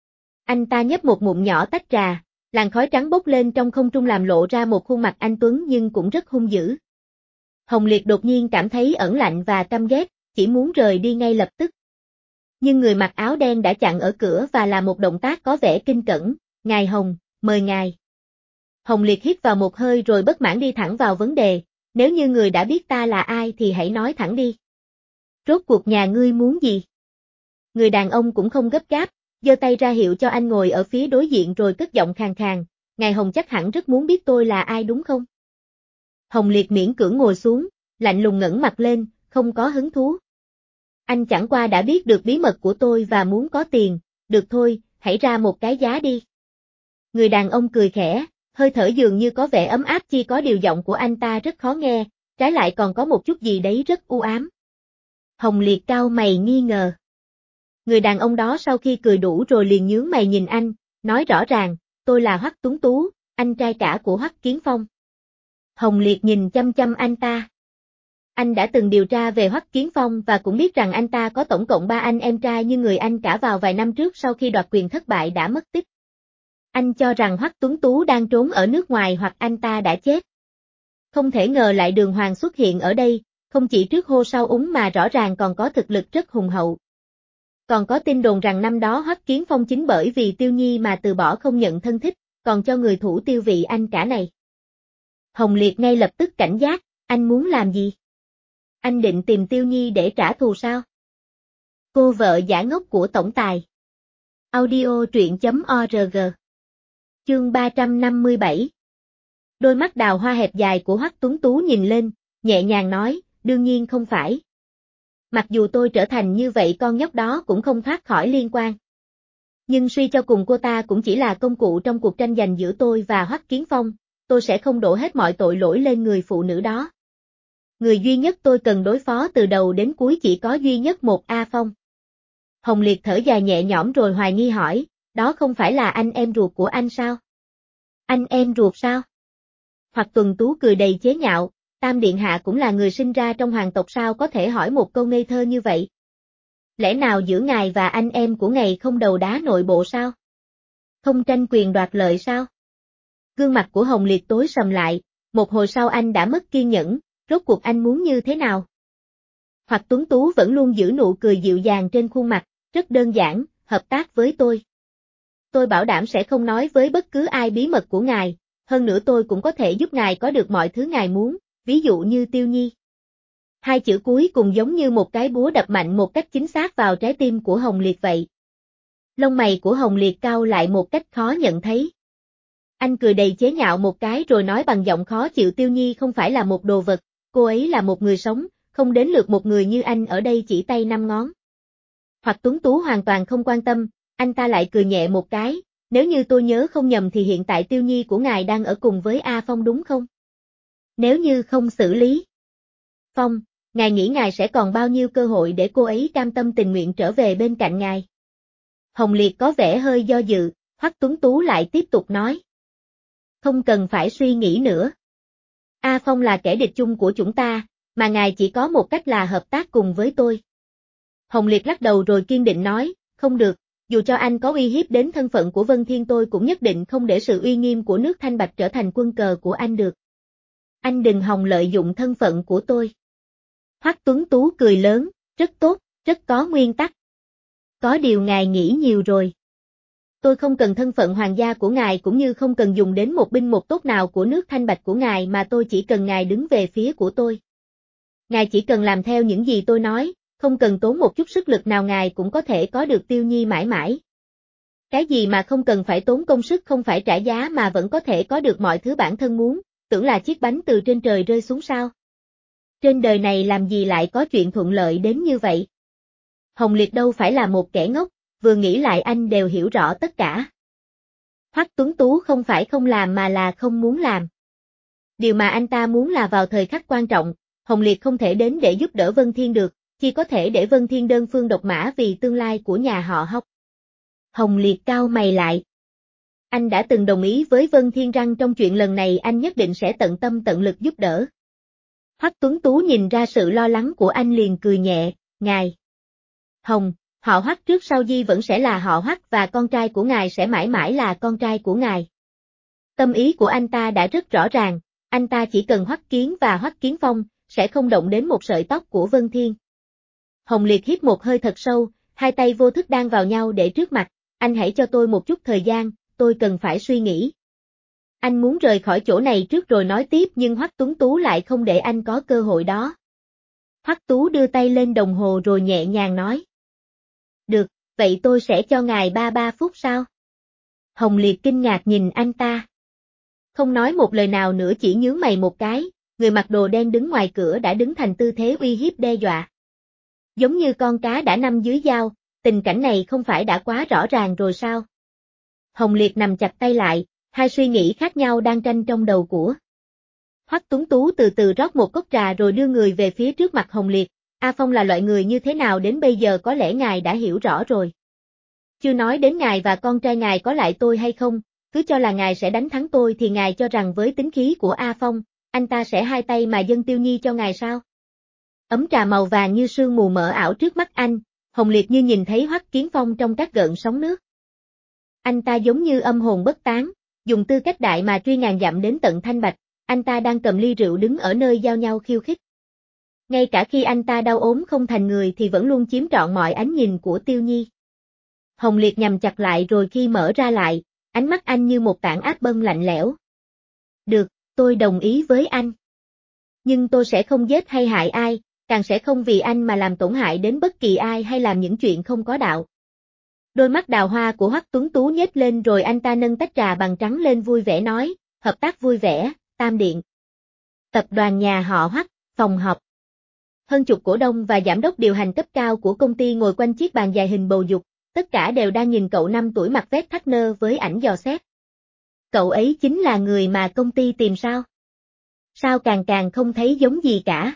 Speaker 1: Anh ta nhấp một ngụm nhỏ tách trà, làn khói trắng bốc lên trong không trung làm lộ ra một khuôn mặt anh tuấn nhưng cũng rất hung dữ. Hồng Liệt đột nhiên cảm thấy ẩn lạnh và căm ghét, chỉ muốn rời đi ngay lập tức. Nhưng người mặc áo đen đã chặn ở cửa và làm một động tác có vẻ kinh cẩn, "Ngài Hồng, mời ngài." Hồng Liệt hít vào một hơi rồi bất mãn đi thẳng vào vấn đề, "Nếu như người đã biết ta là ai thì hãy nói thẳng đi. Rốt cuộc nhà ngươi muốn gì?" Người đàn ông cũng không gấp gáp, giơ tay ra hiệu cho anh ngồi ở phía đối diện rồi cất giọng khàn khàn, "Ngài Hồng chắc hẳn rất muốn biết tôi là ai đúng không?" Hồng Liệt miễn cưỡng ngồi xuống, lạnh lùng ngẩng mặt lên, không có hứng thú. "Anh chẳng qua đã biết được bí mật của tôi và muốn có tiền, được thôi, hãy ra một cái giá đi." Người đàn ông cười khẽ, hơi thở dường như có vẻ ấm áp chỉ có điều giọng của anh ta rất khó nghe, trái lại còn có một chút gì đấy rất u ám. Hồng Liệt cau mày nghi ngờ. Người đàn ông đó sau khi cười đủ rồi liền nhướng mày nhìn anh, nói rõ ràng, "Tôi là Hoắc Tuấn Tú, anh trai cả của Hoắc Kiến Phong." Hồng Liệt nhìn chăm chăm anh ta. Anh đã từng điều tra về Hoắc Kiến Phong và cũng biết rằng anh ta có tổng cộng 3 anh em trai nhưng người anh cả vào vài năm trước sau khi đoạt quyền thất bại đã mất tích. Anh cho rằng Hoắc Tuấn Tú đang trốn ở nước ngoài hoặc anh ta đã chết. Không thể ngờ lại đường hoàng xuất hiện ở đây, không chỉ trước hô sau úng mà rõ ràng còn có thực lực rất hùng hậu. Còn có tin đồn rằng năm đó Hoắc Kiến Phong chính bởi vì Tiêu Nhi mà từ bỏ không nhận thân thích, còn cho người thủ tiêu vị anh cả này. Hồng Liệt ngay lập tức cảnh giác, anh muốn làm gì? Anh định tìm Tiêu Nhi để trả thù sao? Cô vợ giả ngốc của tổng tài. Audio truyện.org. Chương 357. Đôi mắt đào hoa hẹp dài của Hoắc Tuấn Tú nhìn lên, nhẹ nhàng nói, "Đương nhiên không phải. Mặc dù tôi trở thành như vậy con nhóc đó cũng không thoát khỏi liên quan. Nhưng suy cho cùng cô ta cũng chỉ là công cụ trong cuộc tranh giành giữa tôi và Hoắc Kiến Phong, tôi sẽ không đổ hết mọi tội lỗi lên người phụ nữ đó. Người duy nhất tôi cần đối phó từ đầu đến cuối chỉ có duy nhất một A Phong." Hồng Liệt thở dài nhẹ nhõm rồi hoài nghi hỏi, "Đó không phải là anh em ruột của anh sao?" "Anh em ruột sao?" Hoặc Tuần Tú cười đầy chế nhạo, "Tam Điện Hạ cũng là người sinh ra trong hoàng tộc sao có thể hỏi một câu ngây thơ như vậy? Lẽ nào giữa ngài và anh em của ngài không đầu đá nội bộ sao? Không tranh quyền đoạt lợi sao?" Gương mặt của Hồng Liệt tối sầm lại, một hồi sau anh đã mất kiên nhẫn, "Rốt cuộc anh muốn như thế nào?" Hoặc Tuấn Tú vẫn luôn giữ nụ cười dịu dàng trên khuôn mặt, "Rất đơn giản, hợp tác với tôi. Tôi bảo đảm sẽ không nói với bất cứ ai bí mật của ngài, hơn nữa tôi cũng có thể giúp ngài có được mọi thứ ngài muốn, ví dụ như Tiêu Nhi." Hai chữ cuối cùng giống như một cái búa đập mạnh một cách chính xác vào trái tim của Hồng Liệt vậy. Lông mày của Hồng Liệt cau lại một cách khó nhận thấy. Anh cười đầy chế nhạo một cái rồi nói bằng giọng khó chịu, "Tiêu Nhi không phải là một đồ vật, cô ấy là một người sống, không đến lượt một người như anh ở đây chỉ tay năm ngón." Hoặc Tuấn Tú hoàn toàn không quan tâm, anh ta lại cười nhẹ một cái, "Nếu như tôi nhớ không nhầm thì hiện tại Tiêu Nhi của ngài đang ở cùng với A Phong đúng không? Nếu như không xử lý Phong, ngài nghĩ ngài sẽ còn bao nhiêu cơ hội để cô ấy cam tâm tình nguyện trở về bên cạnh ngài?" Hồng Liệt có vẻ hơi do dự, Hoắc Tuấn Tú lại tiếp tục nói, "Không cần phải suy nghĩ nữa. A Phong là kẻ địch chung của chúng ta, mà ngài chỉ có một cách là hợp tác cùng với tôi." Hồng Liệt lắc đầu rồi kiên định nói, "Không được, dù cho anh có uy hiếp đến thân phận của Vân Thiên tôi cũng nhất định không để sự uy nghiêm của nước Thanh Bạch trở thành quân cờ của anh được. Anh đừng hòng lợi dụng thân phận của tôi. Hoắc Tuấn Tú cười lớn, rất tốt, rất có nguyên tắc. Có điều ngài nghĩ nhiều rồi. Tôi không cần thân phận hoàng gia của ngài cũng như không cần dùng đến một binh một tốt nào của nước Thanh Bạch của ngài mà tôi chỉ cần ngài đứng về phía của tôi. Ngài chỉ cần làm theo những gì tôi nói, không cần tốn một chút sức lực nào ngài cũng có thể có được Tiêu Nhi mãi mãi. Cái gì mà không cần phải tốn công sức không phải trả giá mà vẫn có thể có được mọi thứ bản thân muốn, tưởng là chiếc bánh từ trên trời rơi xuống sao? Trên đời này làm gì lại có chuyện thuận lợi đến như vậy? Hồng Liệt đâu phải là một kẻ ngốc, vừa nghĩ lại anh đều hiểu rõ tất cả. Hoắc Tuấn Tú không phải không làm mà là không muốn làm. Điều mà anh ta muốn là vào thời khắc quan trọng, Hồng Liệt không thể đến để giúp đỡ Vân Thiên được, chỉ có thể để Vân Thiên đơn phương độc mã vì tương lai của nhà họ Hoắc. Hồng Liệt cau mày lại. Anh đã từng đồng ý với Vân Thiên rằng trong chuyện lần này anh nhất định sẽ tận tâm tận lực giúp đỡ. Hoắc Tuấn Tú nhìn ra sự lo lắng của anh liền cười nhẹ, ngài. Hồng, họ Hoắc trước sau gì vẫn sẽ là họ Hoắc và con trai của ngài sẽ mãi mãi là con trai của ngài. Tâm ý của anh ta đã rất rõ ràng, anh ta chỉ cần Hoắc Kiến và Hoắc Kiến Phong, sẽ không động đến một sợi tóc của Vân Thiên. Hồng Liệt hít một hơi thật sâu, hai tay vô thức đan vào nhau để trước mặt, anh hãy cho tôi một chút thời gian, tôi cần phải suy nghĩ. Anh muốn rời khỏi chỗ này trước rồi nói tiếp nhưng Hoắc Tuấn Tú lại không để anh có cơ hội đó. Hoắc Tú đưa tay lên đồng hồ rồi nhẹ nhàng nói. Được, vậy tôi sẽ cho ngài 3 phút sao? Hồng Liệt kinh ngạc nhìn anh ta. Không nói một lời nào nữa chỉ nhướng mày một cái, người mặc đồ đen đứng ngoài cửa đã đứng thành tư thế uy hiếp đe dọa. Giống như con cá đã nằm dưới dao, tình cảnh này không phải đã quá rõ ràng rồi sao? Hồng Liệt nằm chặt tay lại, hai suy nghĩ khác nhau đang tranh trong đầu của. Hoắc Tuấn Tú từ từ rót một cốc trà rồi đưa người về phía trước mặt Hồng Liệt. A Phong là loại người như thế nào đến bây giờ có lẽ ngài đã hiểu rõ rồi. Chưa nói đến ngài và con trai ngài có lại tôi hay không, cứ cho là ngài sẽ đánh thắng tôi thì ngài cho rằng với tính khí của A Phong, anh ta sẽ hai tay mà dâng Tiêu Nhi cho ngài sao? Ấm trà màu vàng như sương mù mờ ảo trước mắt anh, Hồng Liệt như nhìn thấy Hoắc Kiến Phong trong các gợn sóng nước. Anh ta giống như âm hồn bất tán, dùng tư cách đại mà truy ngàn dặm đến tận Thanh Bạch, anh ta đang cầm ly rượu đứng ở nơi giao nhau khiêu khích. Ngay cả khi anh ta đau ốm không thành người thì vẫn luôn chiếm trọn mọi ánh nhìn của Tiêu Nhi. Hồng Liệt nhằm chặt lại rồi khi mở ra lại, ánh mắt anh như một tảng áp bân lạnh lẽo. Được, tôi đồng ý với anh. Nhưng tôi sẽ không giết hay hại ai, càng sẽ không vì anh mà làm tổn hại đến bất kỳ ai hay làm những chuyện không có đạo. Đôi mắt đào hoa của Hoắc Tuấn Tú nhếch lên rồi anh ta nâng tách trà bằng trắng lên vui vẻ nói, hợp tác vui vẻ, Tam Điện. Tập đoàn nhà họ Hoắc, phòng họp. Hơn chục cổ đông và giám đốc điều hành cấp cao của công ty ngồi quanh chiếc bàn dài hình bầu dục, tất cả đều đang nhìn cậu 5 tuổi mặc vest Thachner với ảnh dò xét. Cậu ấy chính là người mà công ty tìm sao? Sao càng không thấy giống gì cả?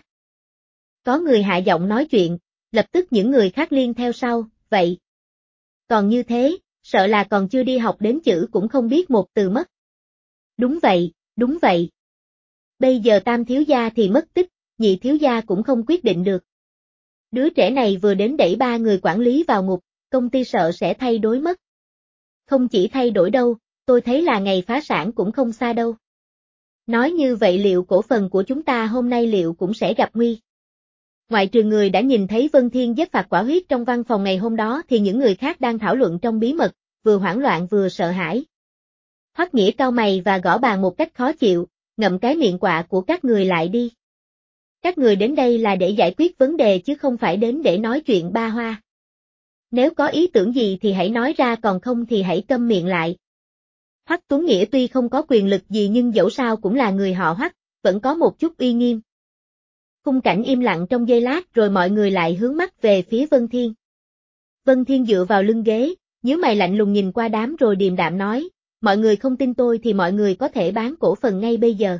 Speaker 1: Có người hạ giọng nói chuyện, lập tức những người khác liên theo sau, vậy. Còn như thế, sợ là còn chưa đi học đến chữ cũng không biết một từ mất. Đúng vậy, đúng vậy. Bây giờ Tam thiếu gia thì mất tích, Nhị thiếu gia cũng không quyết định được. Đứa trẻ này vừa đến đẩy 3 người quản lý vào ngục, công ty sợ sẽ thay đổi mất. Không chỉ thay đổi đâu, tôi thấy là ngày phá sản cũng không xa đâu. Nói như vậy liệu cổ phần của chúng ta hôm nay liệu cũng sẽ gặp nguy? Ngoại trừ người đã nhìn thấy Vân Thiên giết phạt quả huyết trong văn phòng ngày hôm đó thì những người khác đang thảo luận trong bí mật, vừa hoảng loạn vừa sợ hãi. Hoắc Nghĩa cau mày và gõ bàn một cách khó chịu, ngậm cái miệng quạ của các người lại đi. Các người đến đây là để giải quyết vấn đề chứ không phải đến để nói chuyện ba hoa. Nếu có ý tưởng gì thì hãy nói ra còn không thì hãy câm miệng lại. Hoắc Tuấn Nghĩa tuy không có quyền lực gì nhưng dẫu sao cũng là người họ Hoắc, vẫn có một chút uy nghiêm. Khung cảnh im lặng trong giây lát rồi mọi người lại hướng mắt về phía Vân Thiên. Vân Thiên dựa vào lưng ghế, nhíu mày lạnh lùng nhìn qua đám rồi điềm đạm nói, mọi người không tin tôi thì mọi người có thể bán cổ phần ngay bây giờ.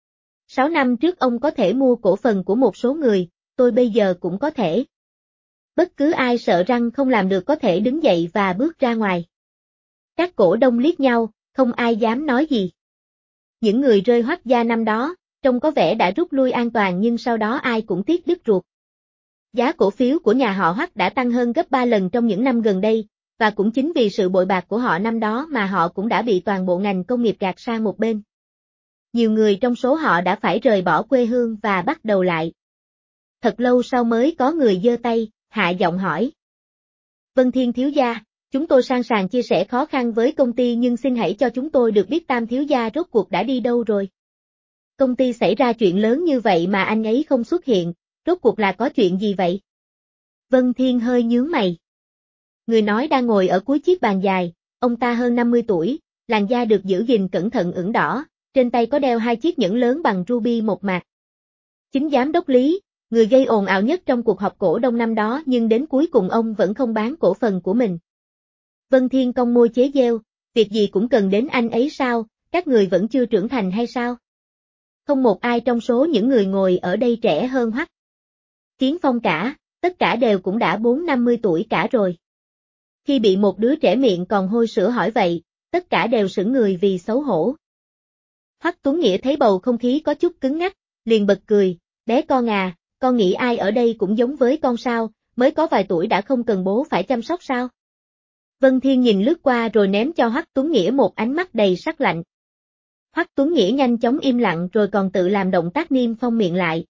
Speaker 1: 6 năm trước ông có thể mua cổ phần của một số người, tôi bây giờ cũng có thể. Bất cứ ai sợ răng không làm được có thể đứng dậy và bước ra ngoài. Các cổ đông liếc nhau, không ai dám nói gì. Những người rơi Hoắc gia năm đó, trông có vẻ đã rút lui an toàn nhưng sau đó ai cũng tiếc đứt ruột. Giá cổ phiếu của nhà họ Hoắc đã tăng hơn gấp 3 lần trong những năm gần đây, và cũng chính vì sự bội bạc của họ năm đó mà họ cũng đã bị toàn bộ ngành công nghiệp gạt sang một bên. Nhiều người trong số họ đã phải rời bỏ quê hương và bắt đầu lại. Thật lâu sau mới có người giơ tay, hạ giọng hỏi. Vân Thiên thiếu gia, chúng tôi sẵn sàng chia sẻ khó khăn với công ty nhưng xin hãy cho chúng tôi được biết Tam thiếu gia rốt cuộc đã đi đâu rồi. Công ty xảy ra chuyện lớn như vậy mà anh ấy không xuất hiện, rốt cuộc là có chuyện gì vậy? Vân Thiên hơi nhướng mày. Người nói đang ngồi ở cuối chiếc bàn dài, ông ta hơn 50 tuổi, làn da được giữ gìn cẩn thận ửng đỏ, trên tay có đeo 2 chiếc nhẫn lớn bằng ruby một mạc. Chính giám đốc Lý, người gây ồn ào nhất trong cuộc họp cổ đông năm đó nhưng đến cuối cùng ông vẫn không bán cổ phần của mình. Vân Thiên cong môi chế giễu, việc gì cũng cần đến anh ấy sao, các người vẫn chưa trưởng thành hay sao? Không một ai trong số những người ngồi ở đây trẻ hơn Hoắc Kiến Phong cả, tất cả đều cũng đã 4-50 tuổi cả rồi. Khi bị một đứa trẻ miệng còn hôi sữa hỏi vậy, tất cả đều sững người vì xấu hổ. Hoắc Tuấn Nghĩa thấy bầu không khí có chút cứng ngắc, liền bật cười, bé con à, con nghĩ ai ở đây cũng giống với con sao, mới có vài tuổi đã không cần bố phải chăm sóc sao? Vân Thiên nhìn lướt qua rồi ném cho Hoắc Tuấn Nghĩa một ánh mắt đầy sắc lạnh. Hoắc Tuấn Nghĩa nhanh chóng im lặng rồi còn tự làm động tác niêm phong miệng lại.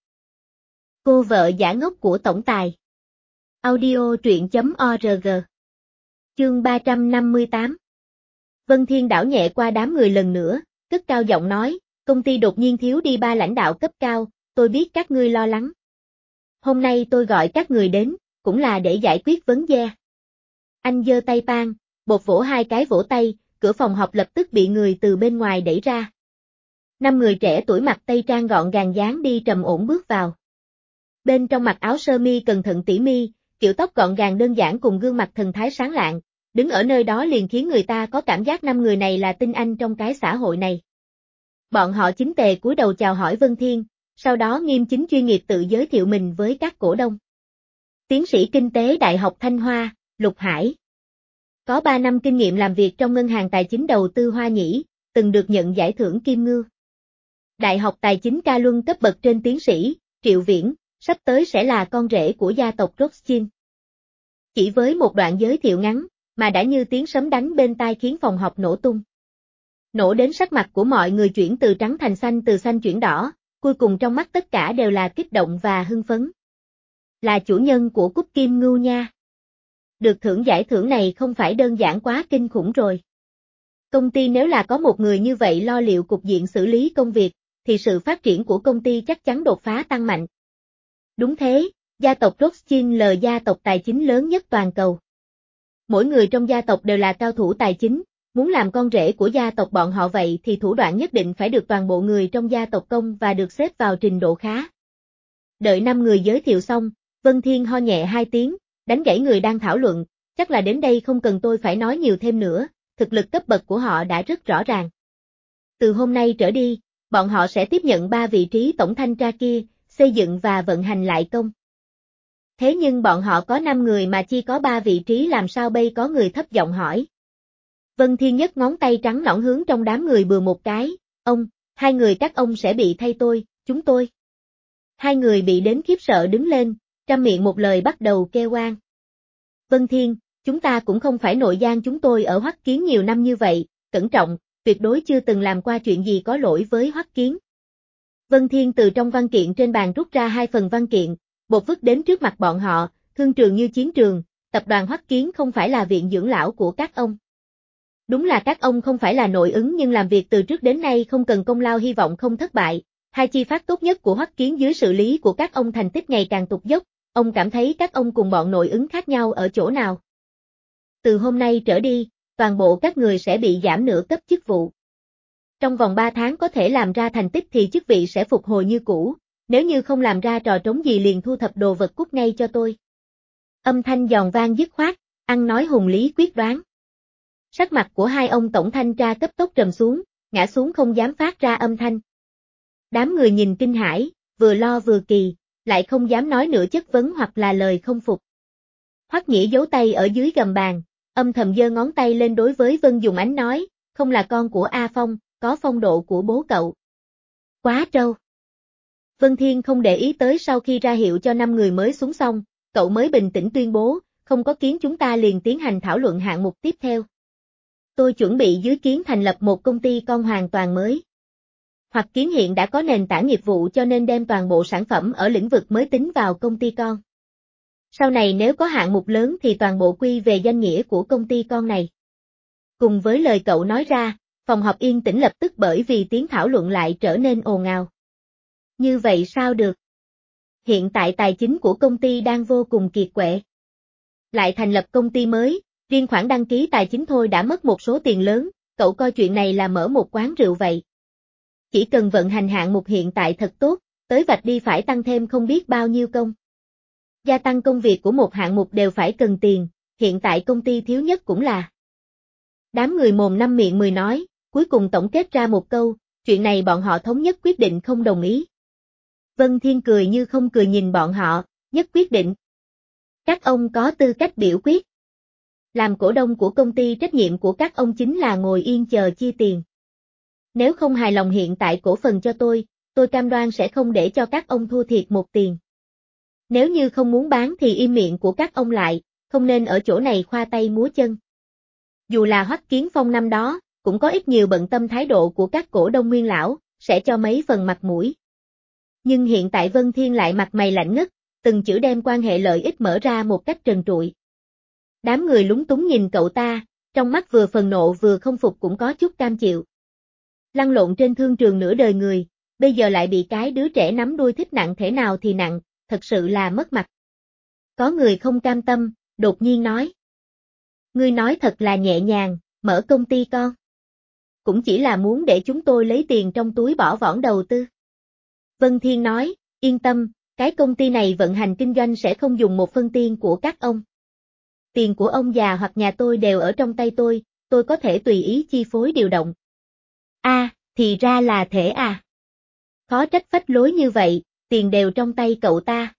Speaker 1: Cô vợ giả ngốc của tổng tài. Audio truyện.org. Chương 358. Vân Thiên đảo nhẹ qua đám người lần nữa, cất cao giọng nói, công ty đột nhiên thiếu đi 3 lãnh đạo cấp cao, tôi biết các ngươi lo lắng. Hôm nay tôi gọi các người đến, cũng là để giải quyết vấn đề. Anh giơ tay pan, bột vỗ 2 cái vỗ tay, cửa phòng họp lập tức bị người từ bên ngoài đẩy ra. 5 người trẻ tuổi mặc tây trang gọn gàng dáng đi trầm ổn bước vào. Bên trong mặc áo sơ mi cẩn thận tỉ mi, kiểu tóc gọn gàng đơn giản cùng gương mặt thần thái sáng lạng, đứng ở nơi đó liền khiến người ta có cảm giác 5 người này là tinh anh trong cái xã hội này. Bọn họ chính tề cúi đầu chào hỏi Vân Thiên, sau đó nghiêm chính chuyên nghiệp tự giới thiệu mình với các cổ đông. Tiến sĩ Kinh tế Đại học Thanh Hoa, Lục Hải. Có 3 năm kinh nghiệm làm việc trong ngân hàng tài chính đầu tư Hoa Nhĩ, từng được nhận giải thưởng Kim Ngưu. Đại học Tài chính Ca Luân cấp bậc trên tiến sĩ, Triệu Viễn, sắp tới sẽ là con rể của gia tộc Rothschild. Chỉ với một đoạn giới thiệu ngắn, mà đã như tiếng sấm đánh bên tai khiến phòng họp nổ tung. Nổ đến sắc mặt của mọi người chuyển từ trắng thành xanh từ xanh chuyển đỏ, cuối cùng trong mắt tất cả đều là kích động và hưng phấn. Là chủ nhân của cúp Kim Ngưu nha. Được thưởng giải thưởng này không phải đơn giản quá kinh khủng rồi. Công ty nếu là có một người như vậy lo liệu cục diện xử lý công việc, thì sự phát triển của công ty chắc chắn đột phá tăng mạnh. Đúng thế, gia tộc Rothschild là gia tộc tài chính lớn nhất toàn cầu. Mỗi người trong gia tộc đều là cao thủ tài chính, muốn làm con rể của gia tộc bọn họ vậy thì thủ đoạn nhất định phải được toàn bộ người trong gia tộc công và được xếp vào trình độ khá. Đợi 5 người giới thiệu xong, Vân Thiên ho nhẹ 2 tiếng, đánh gãy người đang thảo luận, chắc là đến đây không cần tôi phải nói nhiều thêm nữa, thực lực cấp bậc của họ đã rất rõ ràng. Từ hôm nay trở đi, bọn họ sẽ tiếp nhận 3 vị trí tổng thanh tra kia, xây dựng và vận hành lại công. Thế nhưng bọn họ có 5 người mà chỉ có 3 vị trí làm sao bây, có người thấp giọng hỏi. Vân Thiên nhấc ngón tay trắng nõn hướng trong đám người bừa một cái, ông, 2 người các ông sẽ bị thay tôi, chúng tôi. 2 người bị đến khiếp sợ đứng lên, trăm miệng một lời bắt đầu kêu oan. Vân Thiên, chúng ta cũng không phải nội gián, chúng tôi ở Hoắc Kiến nhiều năm như vậy, cẩn trọng, tuyệt đối chưa từng làm qua chuyện gì có lỗi với Hoắc Kiến. Vân Thiên từ trong văn kiện trên bàn rút ra 2 phần văn kiện, bột vứt đến trước mặt bọn họ, thương trường như chiến trường, tập đoàn Hoắc Kiến không phải là viện dưỡng lão của các ông. Đúng là các ông không phải là nội ứng nhưng làm việc từ trước đến nay không cần công lao, hy vọng không thất bại. 2 chi phát tốt nhất của Hoắc Kiến dưới xử lý của các ông thành tích ngày càng tụt dốc, ông cảm thấy các ông cùng bọn nội ứng khác nhau ở chỗ nào? Từ hôm nay trở đi, toàn bộ các người sẽ bị giảm nửa cấp chức vụ. Trong vòng 3 tháng có thể làm ra thành tích thì chức vị sẽ phục hồi như cũ, nếu như không làm ra trò trống gì liền thu thập đồ vật cút ngay cho tôi. Âm thanh giòn vang dứt khoát, ăn nói hùng lý quyết đoán. Sắc mặt của 2 ông tổng thanh tra cấp tốc trầm xuống, ngã xuống không dám phát ra âm thanh. Đám người nhìn kinh hãi, vừa lo vừa kỳ, lại không dám nói nửa chất vấn hoặc là lời không phục. Hoắc Nghĩa giấu tay ở dưới gầm bàn, âm thầm giơ ngón tay lên đối với Vân Dùng Ánh nói, không là con của A Phong, có phong độ của bố cậu. Quá trâu. Vân Thiên không để ý tới, sau khi ra hiệu cho 5 người mới xuống xong, cậu mới bình tĩnh tuyên bố, không có kiến chúng ta liền tiến hành thảo luận hạng mục tiếp theo. Tôi chuẩn bị dưới kiến thành lập một công ty con hoàn toàn mới. Hoặc kiến hiện đã có nền tảng nghiệp vụ cho nên đem toàn bộ sản phẩm ở lĩnh vực mới tính vào công ty con. Sau này nếu có hạng mục lớn thì toàn bộ quy về danh nghĩa của công ty con này. Cùng với lời cậu nói ra, phòng họp yên tĩnh lập tức bởi vì tiếng thảo luận lại trở nên ồn ào. Như vậy sao được? Hiện tại tài chính của công ty đang vô cùng kiệt quệ. Lại thành lập công ty mới, riêng khoản đăng ký tài chính thôi đã mất một số tiền lớn, cậu coi chuyện này là mở một quán rượu vậy. Chỉ cần vận hành hạng mục hiện tại thật tốt, tới vạch đi phải tăng thêm không biết bao nhiêu công. Gia tăng công việc của một hạng mục đều phải cần tiền, hiện tại công ty thiếu nhất cũng là. Đám người mồm năm miệng mười nói, cuối cùng tổng kết ra một câu, chuyện này bọn họ thống nhất quyết định không đồng ý. Vân Thiên cười như không cười nhìn bọn họ, nhất quyết định. Các ông có tư cách biểu quyết. Làm cổ đông của công ty trách nhiệm của các ông chính là ngồi yên chờ chia tiền. Nếu không hài lòng hiện tại cổ phần cho tôi cam đoan sẽ không để cho các ông thua thiệt một tiền. Nếu như không muốn bán thì im miệng của các ông lại, không nên ở chỗ này khoa tay múa chân. Dù là Hoắc Kiến Phong năm đó, cũng có ít nhiều bận tâm thái độ của các cổ đông nguyên lão, sẽ cho mấy phần mặt mũi. Nhưng hiện tại Vân Thiên lại mặt mày lạnh ngắt, từng chữ đem quan hệ lợi ích mở ra một cách trần trụi. Đám người lúng túng nhìn cậu ta, trong mắt vừa phần nộ vừa không phục cũng có chút cam chịu. Lăn lộn trên thương trường nửa đời người, bây giờ lại bị cái đứa trẻ nắm đuôi thích nặng thể nào thì nặng, thật sự là mất mặt. Có người không cam tâm, đột nhiên nói. Ngươi nói thật là nhẹ nhàng, mở công ty con. Cũng chỉ là muốn để chúng tôi lấy tiền trong túi bỏ võng đầu tư. Vân Thiên nói, yên tâm, cái công ty này vận hành kinh doanh sẽ không dùng một phân tiền của các ông. Tiền của ông già hoặc nhà tôi đều ở trong tay tôi có thể tùy ý chi phối điều động. Thì ra là thế à. Khó trách phách lối như vậy, tiền đều trong tay cậu ta.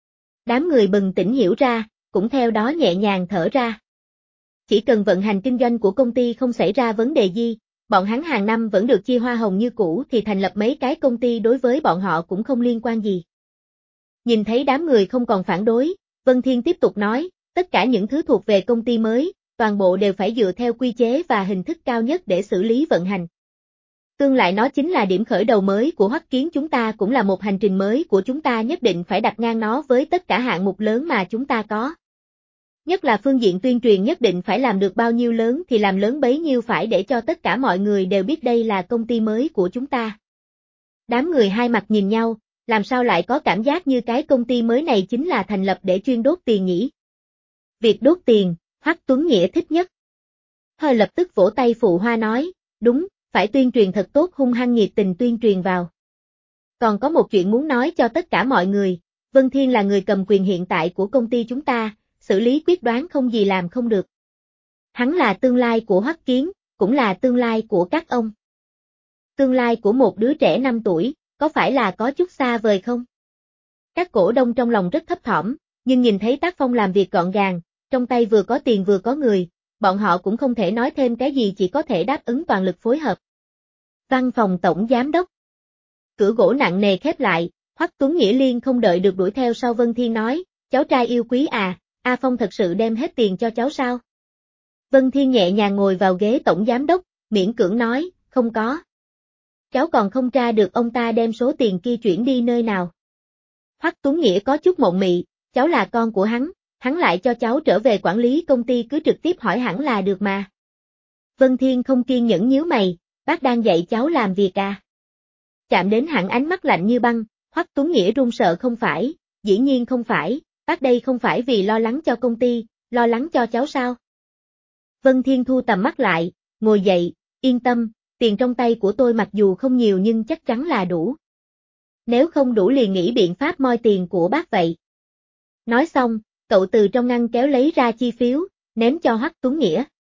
Speaker 1: Đám người bừng tỉnh hiểu ra, cũng theo đó nhẹ nhàng thở ra. Chỉ cần vận hành kinh doanh của công ty không xảy ra vấn đề gì, bọn hắn hàng năm vẫn được chia hoa hồng như cũ thì thành lập mấy cái công ty đối với bọn họ cũng không liên quan gì. Nhìn thấy đám người không còn phản đối, Vân Thiên tiếp tục nói, tất cả những thứ thuộc về công ty mới, toàn bộ đều phải dựa theo quy chế và hình thức cao nhất để xử lý vận hành. Tương lại nó chính là điểm khởi đầu mới của Hoắc Kiến chúng ta cũng là một hành trình mới của chúng ta nhất định phải đặt ngang nó với tất cả hạng mục lớn mà chúng ta có. Nhất là phương diện tuyên truyền nhất định phải làm được bao nhiêu lớn thì làm lớn bấy nhiêu phải để cho tất cả mọi người đều biết đây là công ty mới của chúng ta. Đám người hai mặt nhìn nhau, làm sao lại có cảm giác như cái công ty mới này chính là thành lập để chuyên đốt tiền nhỉ? Việc đốt tiền, Hoắc Tuấn Nghĩa thích nhất. Hơi lập tức vỗ tay phụ hoa nói, đúng, phải tuyên truyền thật tốt hung hăng nhiệt tình tuyên truyền vào. Còn có một chuyện muốn nói cho tất cả mọi người, Vân Thiên là người cầm quyền hiện tại của công ty chúng ta, xử lý quyết đoán không gì làm không được. Hắn là tương lai của Hoắc Kiến, cũng là tương lai của các ông. Tương lai của một đứa trẻ 5 tuổi, có phải là có chút xa vời không? Các cổ đông trong lòng rất thấp thỏm, nhưng nhìn thấy tác phong làm việc gọn gàng, trong tay vừa có tiền vừa có người, bọn họ cũng không thể nói thêm cái gì chỉ có thể đáp ứng toàn lực phối hợp. Văn phòng tổng giám đốc. Cửa gỗ nặng nề khép lại, Hoắc Tuấn Nghĩa Liên không đợi được đuổi theo sau Vân Thiên nói, cháu trai yêu quý à, A Phong thật sự đem hết tiền cho cháu sao? Vân Thiên nhẹ nhàng ngồi vào ghế tổng giám đốc, miễn cưỡng nói, không có. Cháu còn không tra được ông ta đem số tiền kia chuyển đi nơi nào. Hoắc Tuấn Nghĩa có chút mộng mị, cháu là con của hắn lại cho cháu trở về quản lý công ty cứ trực tiếp hỏi hẳn là được mà. Vân Thiên không kiên nhẫn nhíu mày, bác đang dạy cháu làm việc à? Chạm đến hẳn ánh mắt lạnh như băng, Hoắc Tuấn Nghĩa run sợ không phải, dĩ nhiên không phải, bác đây không phải vì lo lắng cho công ty, lo lắng cho cháu sao? Vân Thiên thu tầm mắt lại, ngồi dậy, yên tâm, tiền trong tay của tôi mặc dù không nhiều nhưng chắc chắn là đủ. Nếu không đủ liền nghĩ biện pháp moi tiền của bác vậy. Nói xong, cậu từ trong ngăn kéo lấy ra chi phiếu, ném cho Hoắc Tuấn Nghĩa.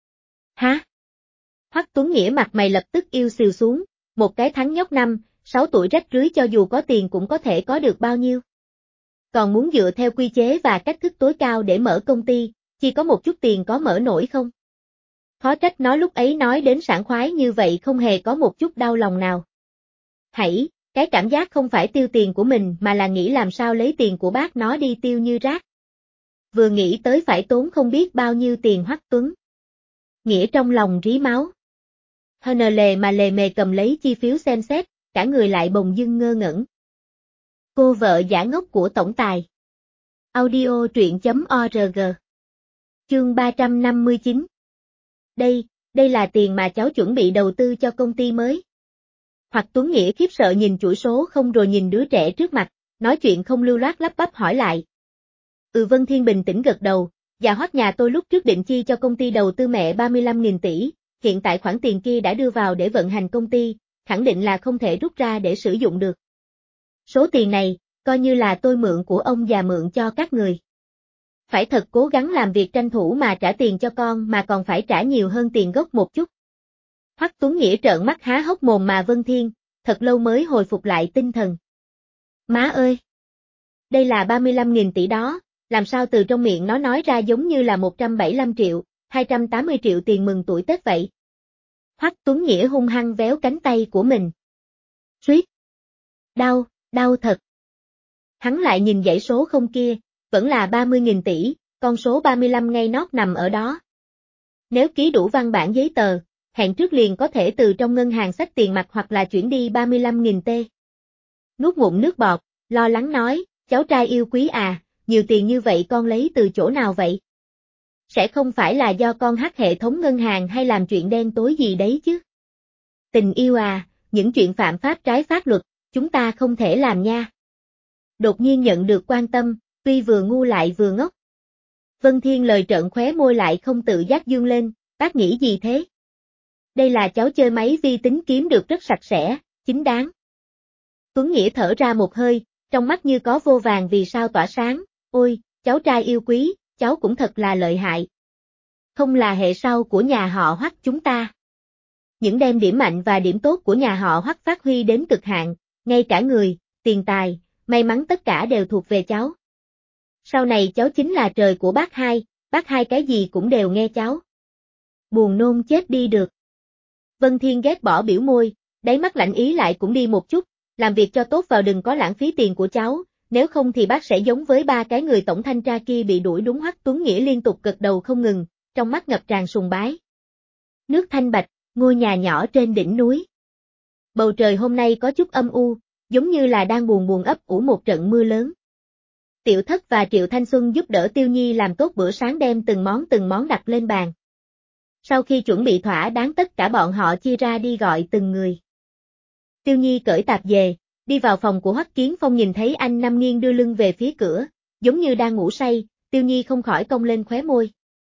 Speaker 1: Hả? Hoắc Tuấn Nghĩa mặt mày lập tức yêu xìu xuống, một cái thằng nhóc 5-6 tuổi rách rưới cho dù có tiền cũng có thể có được bao nhiêu. Còn muốn dựa theo quy chế và cách thức tối cao để mở công ty, chỉ có một chút tiền có mở nổi không? Khó trách nó lúc ấy nói đến sảng khoái như vậy không hề có một chút đau lòng nào. Cái cảm giác không phải tiêu tiền của mình mà là nghĩ làm sao lấy tiền của bác nó đi tiêu như rác. vừa nghĩ tới phải tốn không biết bao nhiêu tiền Hoắc Tuấn. Nghĩa trong lòng rí máu. Hân lề mà lề mề cầm lấy chi phiếu xem xét, cả người lại bồng dưng ngơ ngẩn. Cô vợ giả ngốc của tổng tài. Audio truyện.org. Chương 359. Đây là tiền mà cháu chuẩn bị đầu tư cho công ty mới. Hoặc Tuấn Nghĩa khiếp sợ nhìn chuỗi số không rồi nhìn đứa trẻ trước mặt, nói chuyện không lưu loát lắp bắp hỏi lại. Vân Thiên bình tĩnh gật đầu, dạ Hoắc nhà tôi lúc trước định chi cho công ty đầu tư mẹ 35.000 tỷ, hiện tại khoản tiền kia đã đưa vào để vận hành công ty, khẳng định là không thể rút ra để sử dụng được. Số tiền này, coi như là tôi mượn của ông già mượn cho các người. Phải thật cố gắng làm việc tranh thủ mà trả tiền cho con mà còn phải trả nhiều hơn tiền gốc một chút. Hoắc Tuấn Nghĩa trợn mắt há hốc mồm mà Vân Thiên, thật lâu mới hồi phục lại tinh thần. Má ơi! Đây là 35.000 tỷ đó, làm sao từ trong miệng nó nói ra giống như là 175 triệu, 280 triệu tiền mừng tuổi Tết vậy? Hoắc Tuấn Nghĩa hung hăng véo cánh tay của mình. Suýt! Đau thật! Hắn lại nhìn dãy số không kia, vẫn là 30.000 tỷ, con số 35 ngay nót nằm ở đó. Nếu ký đủ văn bản giấy tờ, hẹn trước liền có thể từ trong ngân hàng xách tiền mặt hoặc là chuyển đi 35.000 tê. Nuốt ngụm nước bọt, lo lắng nói, cháu trai yêu quý à, nhiều tiền như vậy con lấy từ chỗ nào vậy? Sẽ không phải là do con hack hệ thống ngân hàng hay làm chuyện đen tối gì đấy chứ? Tình yêu à, những chuyện phạm pháp trái pháp luật, chúng ta không thể làm nha. Đột nhiên nhận được quan tâm, tuy vừa ngu lại vừa ngốc. Vân Thiên lời trợn khóe môi lại không tự giác dương lên, bác nghĩ gì thế? Đây là cháu chơi máy vi tính kiếm được rất sạch sẽ, chính đáng. Tuấn Nghĩa thở ra một hơi, trong mắt như có vô vàng vì sao tỏa sáng, ôi, cháu trai yêu quý, cháu cũng thật là lợi hại. Không là hệ sau của nhà họ Hoắc chúng ta. Những đem điểm mạnh và điểm tốt của nhà họ Hoắc phát huy đến cực hạn, ngay cả người, tiền tài, may mắn tất cả đều thuộc về cháu. Sau này cháu chính là trời của bác hai cái gì cũng đều nghe cháu. Buồn nôn chết đi được. Vân Thiên ghét bỏ biểu môi, đáy mắt lạnh ý lại cũng đi một chút, làm việc cho tốt vào đừng có lãng phí tiền của cháu, nếu không thì bác sẽ giống với ba cái người tổng thanh tra kia bị đuổi đúng. Hoắc Tuấn Nghĩa liên tục gật đầu không ngừng, trong mắt ngập tràn sùng bái. Nước thanh bạch, ngôi nhà nhỏ trên đỉnh núi. Bầu trời hôm nay có chút âm u, giống như là đang buồn ấp ủ một trận mưa lớn. Tiểu Thất và Triệu Thanh Xuân giúp đỡ Tiêu Nhi làm tốt bữa sáng đem từng món đặt lên bàn. Sau khi chuẩn bị thỏa đáng tất cả bọn họ chia ra đi gọi từng người. Tiêu Nhi cởi tạp dề, đi vào phòng của Hoắc Kiến Phong nhìn thấy anh nằm nghiêng đưa lưng về phía cửa, giống như đang ngủ say, Tiêu Nhi không khỏi cong lên khóe môi.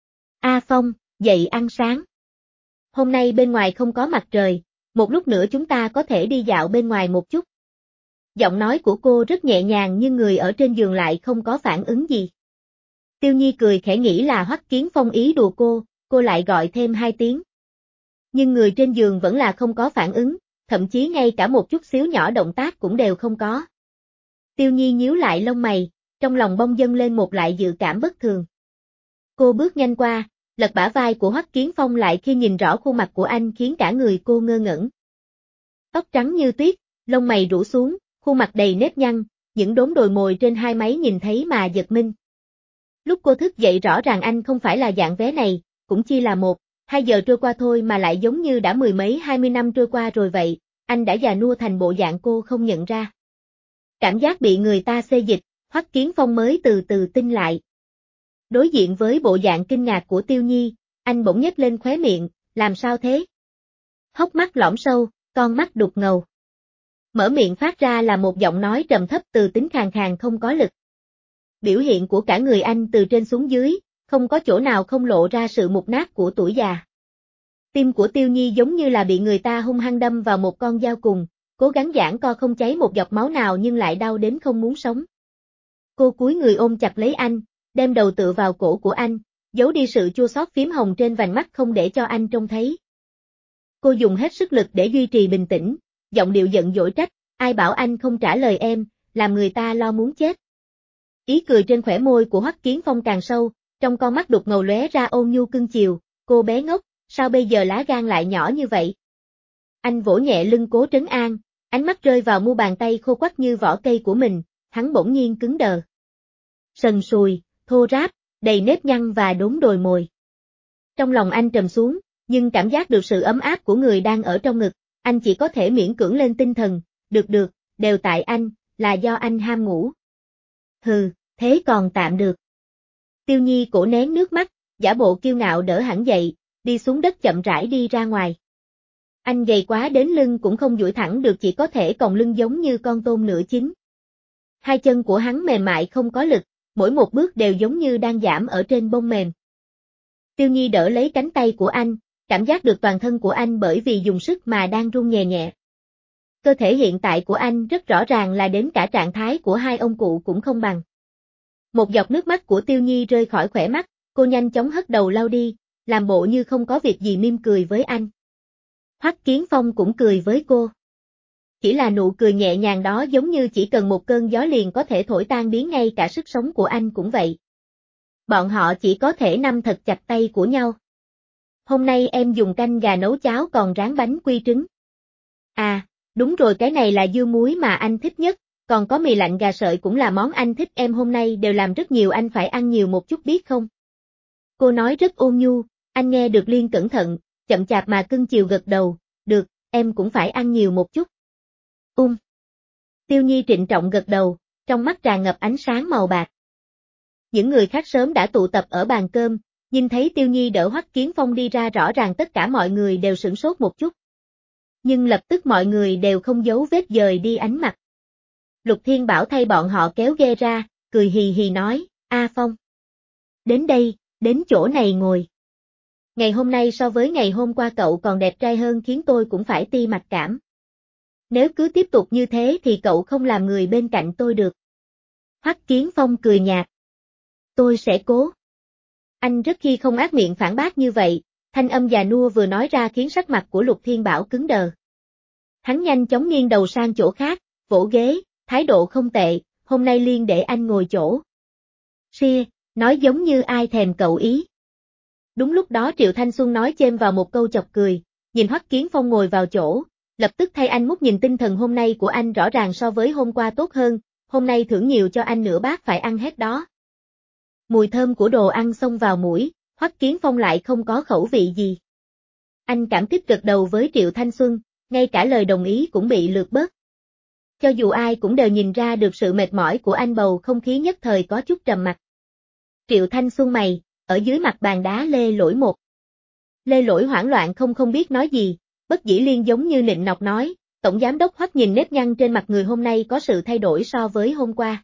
Speaker 1: A Phong, dậy ăn sáng. Hôm nay bên ngoài không có mặt trời, một lúc nữa chúng ta có thể đi dạo bên ngoài một chút. Giọng nói của cô rất nhẹ nhàng nhưng người ở trên giường lại không có phản ứng gì. Tiêu Nhi cười khẽ nghĩ là Hoắc Kiến Phong ý đùa cô lại gọi thêm 2 tiếng. Nhưng người trên giường vẫn là không có phản ứng, thậm chí ngay cả một chút xíu nhỏ động tác cũng đều không có. Tiêu Nhi nhíu lại lông mày, trong lòng bỗng dâng lên một lại dự cảm bất thường. Cô bước nhanh qua, lật bả vai của Hoắc Kiến Phong lại khi nhìn rõ khuôn mặt của anh khiến cả người cô ngơ ngẩn. Tóc trắng như tuyết, lông mày rũ xuống, khuôn mặt đầy nếp nhăn, những đốm đồi mồi trên hai má nhìn thấy mà giật mình. Lúc cô thức dậy rõ ràng anh không phải là dạng vé này, cũng chỉ là 1-2 giờ trôi qua thôi mà lại giống như đã 10 mấy 20 năm trôi qua rồi vậy, anh đã già nua thành bộ dạng cô không nhận ra. Cảm giác bị người ta xê dịch, Hoắc Kiến Phong mới từ từ tin lại. Đối diện với bộ dạng kinh ngạc của Tiêu Nhi, anh bỗng nhếch lên khóe miệng, làm sao thế? Hốc mắt lõm sâu, con mắt đục ngầu. Mở miệng phát ra là một giọng nói trầm thấp từ tính khàn khàn không có lực. Biểu hiện của cả người anh từ trên xuống dưới, không có chỗ nào không lộ ra sự mục nát của tuổi già. Tim của Tiêu Nhi giống như là bị người ta hung hăng đâm vào một con dao cùng, cố gắng giãn co không cháy một giọt máu nào nhưng lại đau đến không muốn sống. Cô cúi người ôm chặt lấy anh, đem đầu tựa vào cổ của anh, giấu đi sự chua xót phím hồng trên vành mắt không để cho anh trông thấy. Cô dùng hết sức lực để duy trì bình tĩnh, giọng điệu giận dỗi trách, ai bảo anh không trả lời em, làm người ta lo muốn chết. Ý cười trên khóe môi của Hoắc Kiến Phong càng sâu, trong con mắt đục ngầu lóe ra ôn nhu cưng chiều, cô bé ngốc, sao bây giờ lá gan lại nhỏ như vậy? Anh vỗ nhẹ lưng cố trấn an, ánh mắt rơi vào mu bàn tay khô quắt như vỏ cây của mình, hắn bỗng nhiên cứng đờ. Sần sùi, thô ráp, đầy nếp nhăn và đốm đồi mồi. Trong lòng anh trầm xuống, nhưng cảm giác được sự ấm áp của người đang ở trong ngực, anh chỉ có thể miễn cưỡng lên tinh thần, được, đều tại anh, là do anh ham ngủ. Hừ, thế còn tạm được. Tiêu Nhi cổ nén nước mắt, giả bộ kiêu ngạo đỡ hẳn dậy, đi xuống đất chậm rãi đi ra ngoài. Anh gầy quá đến lưng cũng không duỗi thẳng được, chỉ có thể còng lưng giống như con tôm nửa chín. Hai chân của hắn mềm mại không có lực, mỗi một bước đều giống như đang giảm ở trên bông mềm. Tiêu Nhi đỡ lấy cánh tay của anh, cảm giác được toàn thân của anh bởi vì dùng sức mà đang run nhẹ nhẹ. Cơ thể hiện tại của anh rất rõ ràng là đến cả trạng thái của hai ông cụ cũng không bằng. Một giọt nước mắt của Tiêu Nhi rơi khỏi khóe mắt, cô nhanh chóng hất đầu lau đi, làm bộ như không có việc gì mỉm cười với anh. Hoắc Kiến Phong cũng cười với cô. Chỉ là nụ cười nhẹ nhàng đó giống như chỉ cần một cơn gió liền có thể thổi tan biến ngay cả sức sống của anh cũng vậy. Bọn họ chỉ có thể nắm thật chặt tay của nhau. Hôm nay em dùng canh gà nấu cháo còn rán bánh quy trứng. À, đúng rồi, cái này là dưa muối mà anh thích nhất, còn có mì lạnh gà sợi cũng là món anh thích, em hôm nay đều làm rất nhiều, anh phải ăn nhiều một chút biết không? Cô nói rất ôn nhu, anh nghe được liền cẩn thận, chậm chạp mà cưng chiều gật đầu, được, em cũng phải ăn nhiều một chút. Tiêu Nhi trịnh trọng gật đầu, trong mắt tràn ngập ánh sáng màu bạc. Những người khác sớm đã tụ tập ở bàn cơm, nhìn thấy Tiêu Nhi đỡ Hoắc Kiến Phong đi ra, rõ ràng tất cả mọi người đều sửng sốt một chút. Nhưng lập tức mọi người đều không giấu vết dời đi ánh mặt. Lục Thiên Bảo thay bọn họ kéo ghê ra, cười hì hì nói, A Phong. Đến đây, đến chỗ này ngồi. Ngày hôm nay so với ngày hôm qua cậu còn đẹp trai hơn, khiến tôi cũng phải ti mặc cảm. Nếu cứ tiếp tục như thế thì cậu không làm người bên cạnh tôi được. Hoắc Kiến Phong cười nhạt. Tôi sẽ cố. Anh rất khi không ác miệng phản bác như vậy, thanh âm già nua vừa nói ra khiến sắc mặt của Lục Thiên Bảo cứng đờ. Hắn nhanh chóng nghiêng đầu sang chỗ khác, vỗ ghế, thái độ không tệ, hôm nay liền để anh ngồi chỗ. Xia, nói giống như ai thèm cậu ý. Đúng lúc đó Triệu Thanh Xuân nói chêm vào một câu chọc cười, nhìn Hoắc Kiến Phong ngồi vào chỗ, lập tức thay anh múc nhìn, tinh thần hôm nay của anh rõ ràng so với hôm qua tốt hơn, hôm nay thưởng nhiều cho anh nửa bát phải ăn hết đó. Mùi thơm của đồ ăn xông vào mũi, Hoắc Kiến Phong lại không có khẩu vị gì. Anh cảm kích gật đầu với Triệu Thanh Xuân, ngay cả lời đồng ý cũng bị lược bớt. Cho dù ai cũng đều nhìn ra được sự mệt mỏi của anh, bầu không khí nhất thời có chút trầm mặc. Triệu Thanh Xuân mày, ở dưới mặt bàn đá Lê Lỗi một. Lê Lỗi hoảng loạn không biết nói gì, bất dĩ liên giống như nịnh nọt nói, Tổng Giám đốc Hoắc nhìn nếp nhăn trên mặt người hôm nay có sự thay đổi so với hôm qua.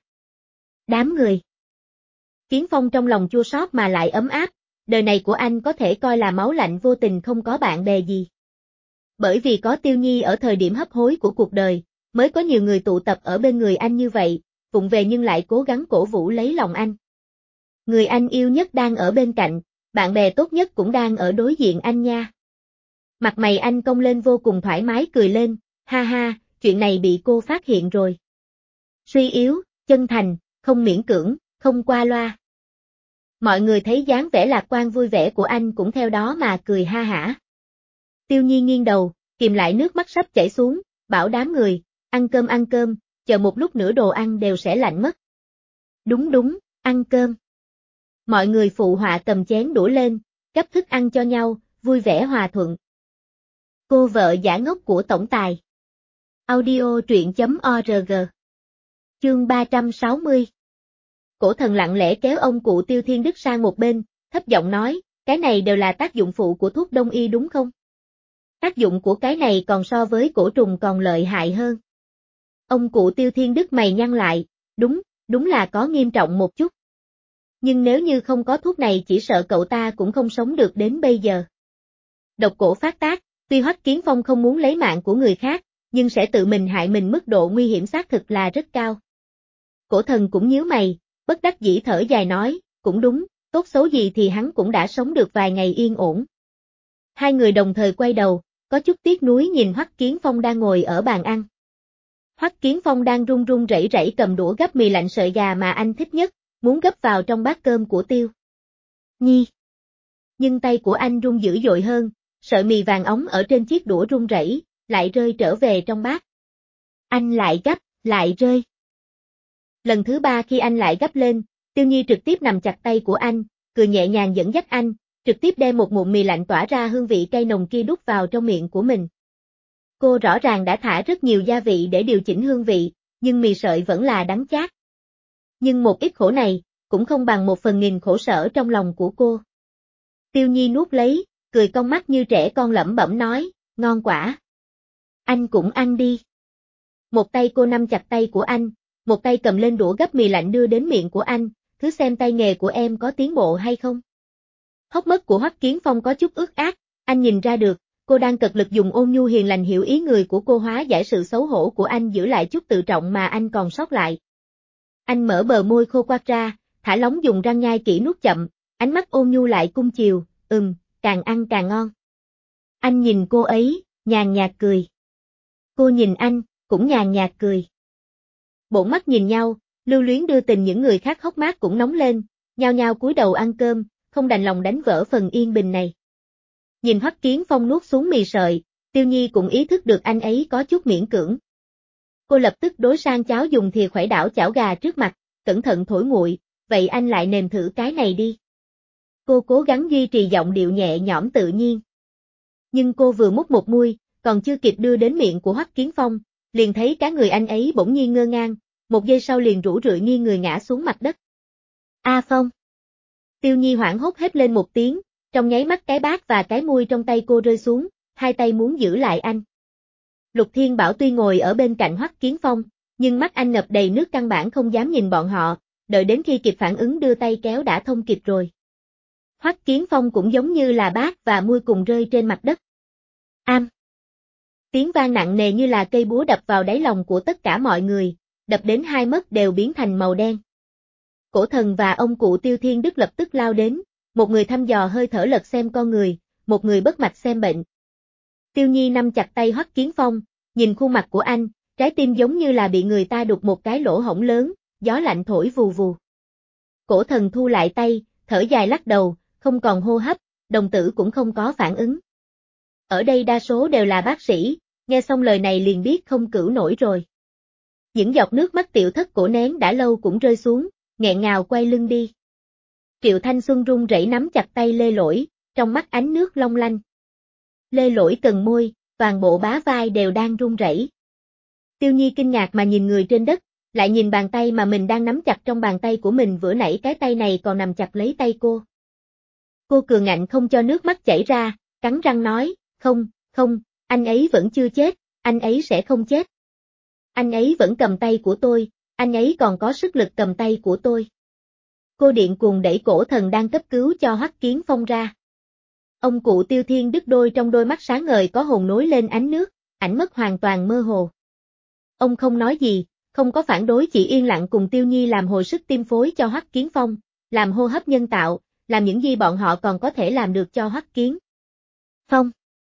Speaker 1: Đám người. Kiến Phong trong lòng chua xót mà lại ấm áp, đời này của anh có thể coi là máu lạnh vô tình, không có bạn bè gì. Bởi vì có Tiêu Nhi ở thời điểm hấp hối của cuộc đời, mới có nhiều người tụ tập ở bên người anh như vậy, vụng về nhưng lại cố gắng cổ vũ lấy lòng anh. Người anh yêu nhất đang ở bên cạnh, bạn bè tốt nhất cũng đang ở đối diện anh nha. Mặt mày anh cong lên vô cùng thoải mái cười lên, ha ha, chuyện này bị cô phát hiện rồi. Suy yếu, chân thành, không miễn cưỡng, không qua loa. Mọi người thấy dáng vẻ lạc quan vui vẻ của anh cũng theo đó mà cười ha hả. Tiêu Nhi nghiêng đầu, kìm lại nước mắt sắp chảy xuống, bảo đám người, ăn cơm, chờ một lúc nữa đồ ăn đều sẽ lạnh mất. Đúng, ăn cơm. Mọi người phụ họa cầm chén đũa lên, gắp thức ăn cho nhau, vui vẻ hòa thuận. Cô vợ giả ngốc của tổng tài. Audio truyện.org. Chương 360. Cổ thần lặng lẽ kéo ông cụ Tiêu Thiên Đức sang một bên, thấp giọng nói, cái này đều là tác dụng phụ của thuốc đông y đúng không? Tác dụng của cái này còn so với cổ trùng còn lợi hại hơn. Ông cụ Tiêu Thiên Đức mày nhăn lại, đúng là có nghiêm trọng một chút. Nhưng nếu như không có thuốc này chỉ sợ cậu ta cũng không sống được đến bây giờ. Độc cổ phát tác, tuy Hoắc Kiến Phong không muốn lấy mạng của người khác, nhưng sẽ tự mình hại mình, mức độ nguy hiểm xác thực là rất cao. Cổ thần cũng nhíu mày, bất đắc dĩ thở dài nói, cũng đúng, tốt xấu gì thì hắn cũng đã sống được vài ngày yên ổn. Hai người đồng thời quay đầu, có chút tiếc nuối nhìn Hoắc Kiến Phong đang ngồi ở bàn ăn. Hoắc Kiến Phong đang run rẩy cầm đũa gắp mì lạnh sợi gà mà anh thích nhất, muốn gắp vào trong bát cơm của Tiêu Nhi. Nhưng tay của anh run dữ dội hơn, sợi mì vàng óng ở trên chiếc đũa run rẩy, lại rơi trở về trong bát. Anh lại gắp, lại rơi. Lần thứ ba khi anh lại gắp lên, Tiêu Nhi trực tiếp nằm chặt tay của anh, cười nhẹ nhàng dẫn dắt anh, trực tiếp đem một ngụm mì lạnh tỏa ra hương vị cay nồng kia đút vào trong miệng của mình. Cô rõ ràng đã thả rất nhiều gia vị để điều chỉnh hương vị, nhưng mì sợi vẫn là đắng chát. Nhưng một ít khổ này, cũng không bằng 1/1000 khổ sở trong lòng của cô. Tiêu Nhi nuốt lấy, cười cong mắt như trẻ con lẩm bẩm nói, ngon quả. Anh cũng ăn đi. Một tay cô nắm chặt tay của anh, một tay cầm lên đũa gấp mì lạnh đưa đến miệng của anh, thứ xem tay nghề của em có tiến bộ hay không. Hốc mắt của Hoắc Kiến Phong có chút ướt át, anh nhìn ra được, cô đang cật lực dùng ôn nhu hiền lành hiểu ý người của cô hóa giải sự xấu hổ của anh giữ lại chút tự trọng mà anh còn sót lại. Anh mở bờ môi khô quắt ra, thả lỏng dùng răng nhai kỹ nuốt chậm, ánh mắt ôn nhu lại cung chiều, càng ăn càng ngon. Anh nhìn cô ấy, nhàn nhạt cười. Cô nhìn anh, cũng nhàn nhạt cười. Bổn mắt nhìn nhau, lưu luyến đưa tình những người khác hốc mắt cũng nóng lên, nhao nhao cúi đầu ăn cơm, không đành lòng đánh vỡ phần yên bình này. Nhìn Hoắc Kiến Phong nuốt xuống mì sợi, Tiêu Nhi cũng ý thức được anh ấy có chút miễn cưỡng. Cô lập tức đối sang cháo dùng thìa khuỷu đảo chảo gà trước mặt, cẩn thận thổi nguội, vậy anh lại nếm thử cái này đi. Cô cố gắng duy trì giọng điệu nhẹ nhõm tự nhiên. Nhưng cô vừa múc một muôi, còn chưa kịp đưa đến miệng của Hoắc Kiến Phong, liền thấy cả người anh ấy bỗng nhiên ngơ ngang, một giây sau liền rũ rượi nghiêng người ngã xuống mặt đất. A Phong! Tiêu Nhi hoảng hốt hét lên một tiếng, trong nháy mắt cái bát và cái muôi trong tay cô rơi xuống, hai tay muốn giữ lại anh. Lục Thiên Bảo tuy ngồi ở bên cạnh Hoắc Kiến Phong, nhưng mắt anh ngập đầy nước căn bản không dám nhìn bọn họ, đợi đến khi kịp phản ứng đưa tay kéo đã không kịp rồi. Hoắc Kiến Phong cũng giống như là bát và muôi cùng rơi trên mặt đất. Am! Tiếng vang nặng nề như là cây búa đập vào đáy lòng của tất cả mọi người, đập đến hai mắt đều biến thành màu đen. Cổ Thần và ông cụ Tiêu Thiên Đức lập tức lao đến, một người thăm dò hơi thở lật xem con người, một người bất mạch xem bệnh. Tiêu Nhi nắm chặt tay Hoắc Kiến Phong, nhìn khuôn mặt của anh, trái tim giống như là bị người ta đục một cái lỗ hổng lớn, gió lạnh thổi vù vù. Cổ Thần thu lại tay, thở dài lắc đầu, không còn hô hấp, đồng tử cũng không có phản ứng. Ở đây đa số đều là bác sĩ, nghe xong lời này liền biết không cửu nổi rồi. Những giọt nước mắt Tiểu Thất cổ nén đã lâu cũng rơi xuống, nghẹn ngào quay lưng đi. Triệu Thanh Xuân run rẩy nắm chặt tay Lê Lỗi, trong mắt ánh nước long lanh. Lê Lỗi cần môi, toàn bộ bá vai đều đang run rẩy. Tiêu Nhi kinh ngạc mà nhìn người trên đất, lại nhìn bàn tay mà mình đang nắm chặt trong bàn tay của mình, vừa nãy cái tay này còn nằm chặt lấy tay cô. Cô cường ngạnh không cho nước mắt chảy ra, cắn răng nói, không, anh ấy vẫn chưa chết, anh ấy sẽ không chết. Anh ấy vẫn cầm tay của tôi, anh ấy còn có sức lực cầm tay của tôi. Cô điện cuồng đẩy Cổ Thần đang cấp cứu cho Hoắc Kiến Phong ra. Ông cụ Tiêu Thiên Đức trong đôi mắt sáng ngời có hồn nối lên ánh nước, ảnh mất hoàn toàn mơ hồ. Ông không nói gì, không có phản đối, chỉ yên lặng cùng Tiêu Nhi làm hồi sức tim phối cho Hoắc Kiến Phong, làm hô hấp nhân tạo, làm những gì bọn họ còn có thể làm được cho Hoắc Kiến Phong.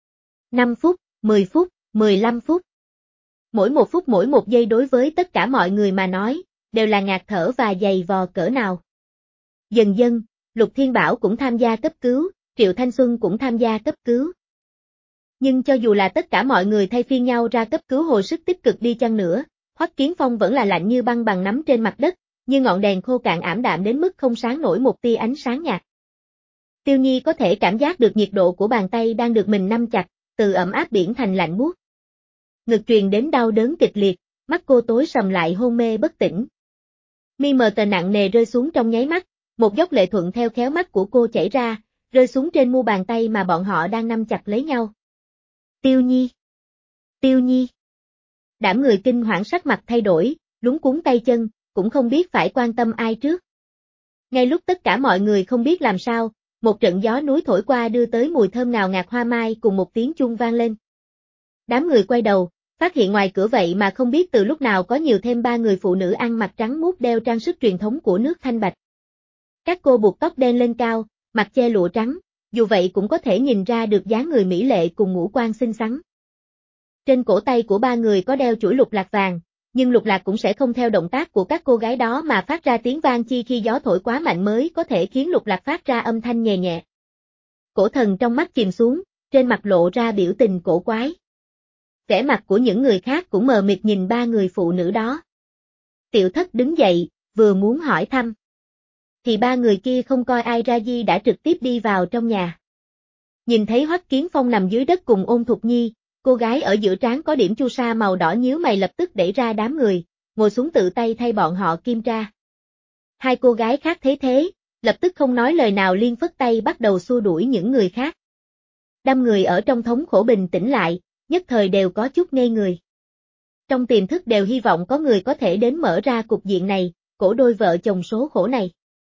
Speaker 1: 5 phút, 10 phút, 15 phút. Mỗi một phút mỗi một giây đối với tất cả mọi người mà nói, đều là ngạt thở và dày vò cỡ nào. Dần dần, Lục Thiên Bảo cũng tham gia cấp cứu, Triệu Thanh Xuân cũng tham gia cấp cứu. Nhưng cho dù là tất cả mọi người thay phiên nhau ra cấp cứu hồi sức tích cực đi chăng nữa, Hoắc Kiến Phong vẫn là lạnh như băng bằng nắm trên mặt đất, như ngọn đèn khô cạn ảm đạm đến mức không sáng nổi một tia ánh sáng nhạt. Tiêu Nhi có thể cảm giác được nhiệt độ của bàn tay đang được mình nắm chặt, từ ẩm áp biển thành lạnh buốt. Ngực truyền đến đau đớn kịch liệt, mắt cô tối sầm lại hôn mê bất tỉnh. Mi mờ tờ nặng nề rơi xuống trong nháy mắt, một giọt lệ thuận theo khéo mắt của cô chảy ra, rơi xuống trên mu bàn tay mà bọn họ đang nắm chặt lấy nhau. Tiêu Nhi! Tiêu Nhi! Đảm người kinh hoảng sắc mặt thay đổi, luống cuống tay chân, cũng không biết phải quan tâm ai trước. Ngay lúc tất cả mọi người không biết làm sao, một trận gió núi thổi qua đưa tới mùi thơm ngào ngạt hoa mai cùng một tiếng chuông vang lên. Đám người quay đầu, phát hiện ngoài cửa vậy mà không biết từ lúc nào có nhiều thêm 3 người phụ nữ ăn mặc trắng muốt đeo trang sức truyền thống của nước Thanh Bạch. Các cô buộc tóc đen lên cao, mặt che lụa trắng, dù vậy cũng có thể nhìn ra được dáng người mỹ lệ cùng ngũ quan xinh xắn. Trên cổ tay của 3 người có đeo chuỗi lục lạc vàng, nhưng lục lạc cũng sẽ không theo động tác của các cô gái đó mà phát ra tiếng vang, chi khi gió thổi quá mạnh mới có thể khiến lục lạc phát ra âm thanh nhẹ nhẹ. Cổ Thần trong mắt chìm xuống, trên mặt lộ ra biểu tình cổ quái. Vẻ mặt của những người khác cũng mờ mịt nhìn 3 người phụ nữ đó. Tiểu Thất đứng dậy, vừa muốn hỏi thăm. thì ba người kia không coi ai ra gì đã trực tiếp đi vào trong nhà. Nhìn thấy Hoắc Kiến Phong nằm dưới đất cùng Ôn Thục Nhi, cô gái ở giữa trán có điểm chu sa màu đỏ nhíu mày lập tức đẩy ra đám người, ngồi xuống tự tay thay bọn họ kiểm tra. Hai cô gái khác thấy thế, lập tức không nói lời nào liên phất tay bắt đầu xua đuổi những người khác. Đám người ở trong thống khổ bình tĩnh lại, nhất thời đều có chút ngây người. Trong tiềm thức đều hy vọng có người có thể đến mở ra cục diện này, cổ đôi vợ chồng số khổ này.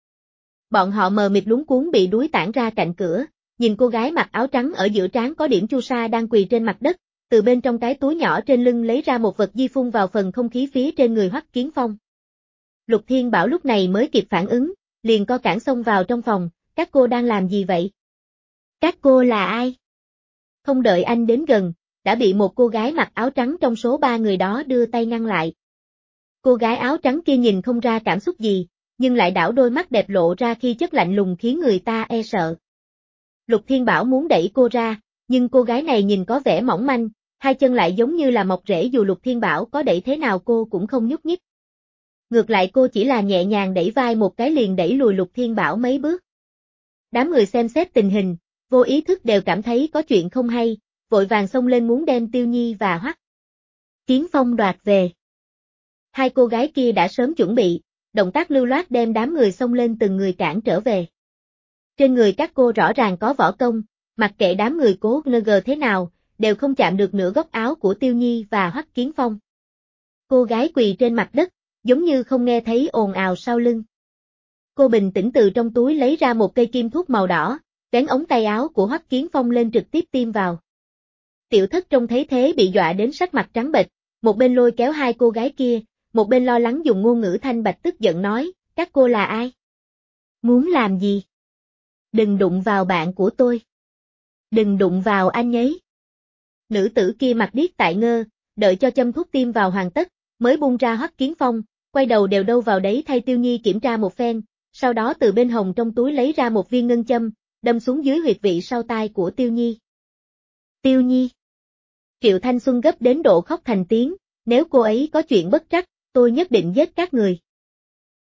Speaker 1: Bọn họ mờ mịt luống cuống bị đuối tản ra cạnh cửa, nhìn cô gái mặc áo trắng ở giữa trán có điểm chu sa đang quỳ trên mặt đất, từ bên trong cái túi nhỏ trên lưng lấy ra một vật di phun vào phần không khí phía trên người Hoắc Kiến Phong. Lục Thiên Bảo lúc này mới kịp phản ứng, liền co cẳng xông vào trong phòng, các cô đang làm gì vậy? Các cô là ai? Không đợi anh đến gần, đã bị một cô gái mặc áo trắng trong số 3 người đó đưa tay ngăn lại. Cô gái áo trắng kia nhìn không ra cảm xúc gì, nhưng lại đảo đôi mắt đẹp lộ ra khi chất lạnh lùng khiến người ta e sợ. Lục Thiên Bảo muốn đẩy cô ra, nhưng cô gái này nhìn có vẻ mỏng manh, hai chân lại giống như là mọc rễ dù Lục Thiên Bảo có đẩy thế nào cô cũng không nhúc nhích. Ngược lại cô chỉ là nhẹ nhàng đẩy vai một cái liền đẩy lùi Lục Thiên Bảo mấy bước. Đám người xem xét tình hình, vô ý thức đều cảm thấy có chuyện không hay, vội vàng xông lên muốn đem Tiêu Nhi và Hoắc Kiến Phong đoạt về. Hai cô gái kia đã sớm chuẩn bị, động tác lưu loát đem đám người xông lên từng người cản trở về. Trên người các cô rõ ràng có võ công, mặc kệ đám người cố ngờ thế nào, đều không chạm được nửa góc áo của Tiêu Nhi và Hoắc Kiến Phong. Cô gái quỳ trên mặt đất, giống như không nghe thấy ồn ào sau lưng. Cô bình tĩnh từ trong túi lấy ra một cây kim thuốc màu đỏ, vén ống tay áo của Hoắc Kiến Phong lên trực tiếp tiêm vào. Tiểu Thất trông thấy thế bị dọa đến sắc mặt trắng bệch, một bên lôi kéo hai cô gái kia, một bên lo lắng dùng ngôn ngữ thanh bạch tức giận nói, các cô là ai? Muốn làm gì? Đừng đụng vào bạn của tôi. Đừng đụng vào anh ấy. Nữ tử kia mặt điếc tại ngơ, đợi cho châm thuốc tiêm vào hoàn tất, mới buông ra Hoắc Kiến Phong, quay đầu đều đâu vào đấy thay Tiêu Nhi kiểm tra một phen, sau đó từ bên hồng trong túi lấy ra một viên ngân châm, đâm xuống dưới huyệt vị sau tai của Tiêu Nhi. Tiêu Nhi. Triệu Thanh Xuân gấp đến độ khóc thành tiếng, nếu cô ấy có chuyện bất trắc, tôi nhất định giết các người.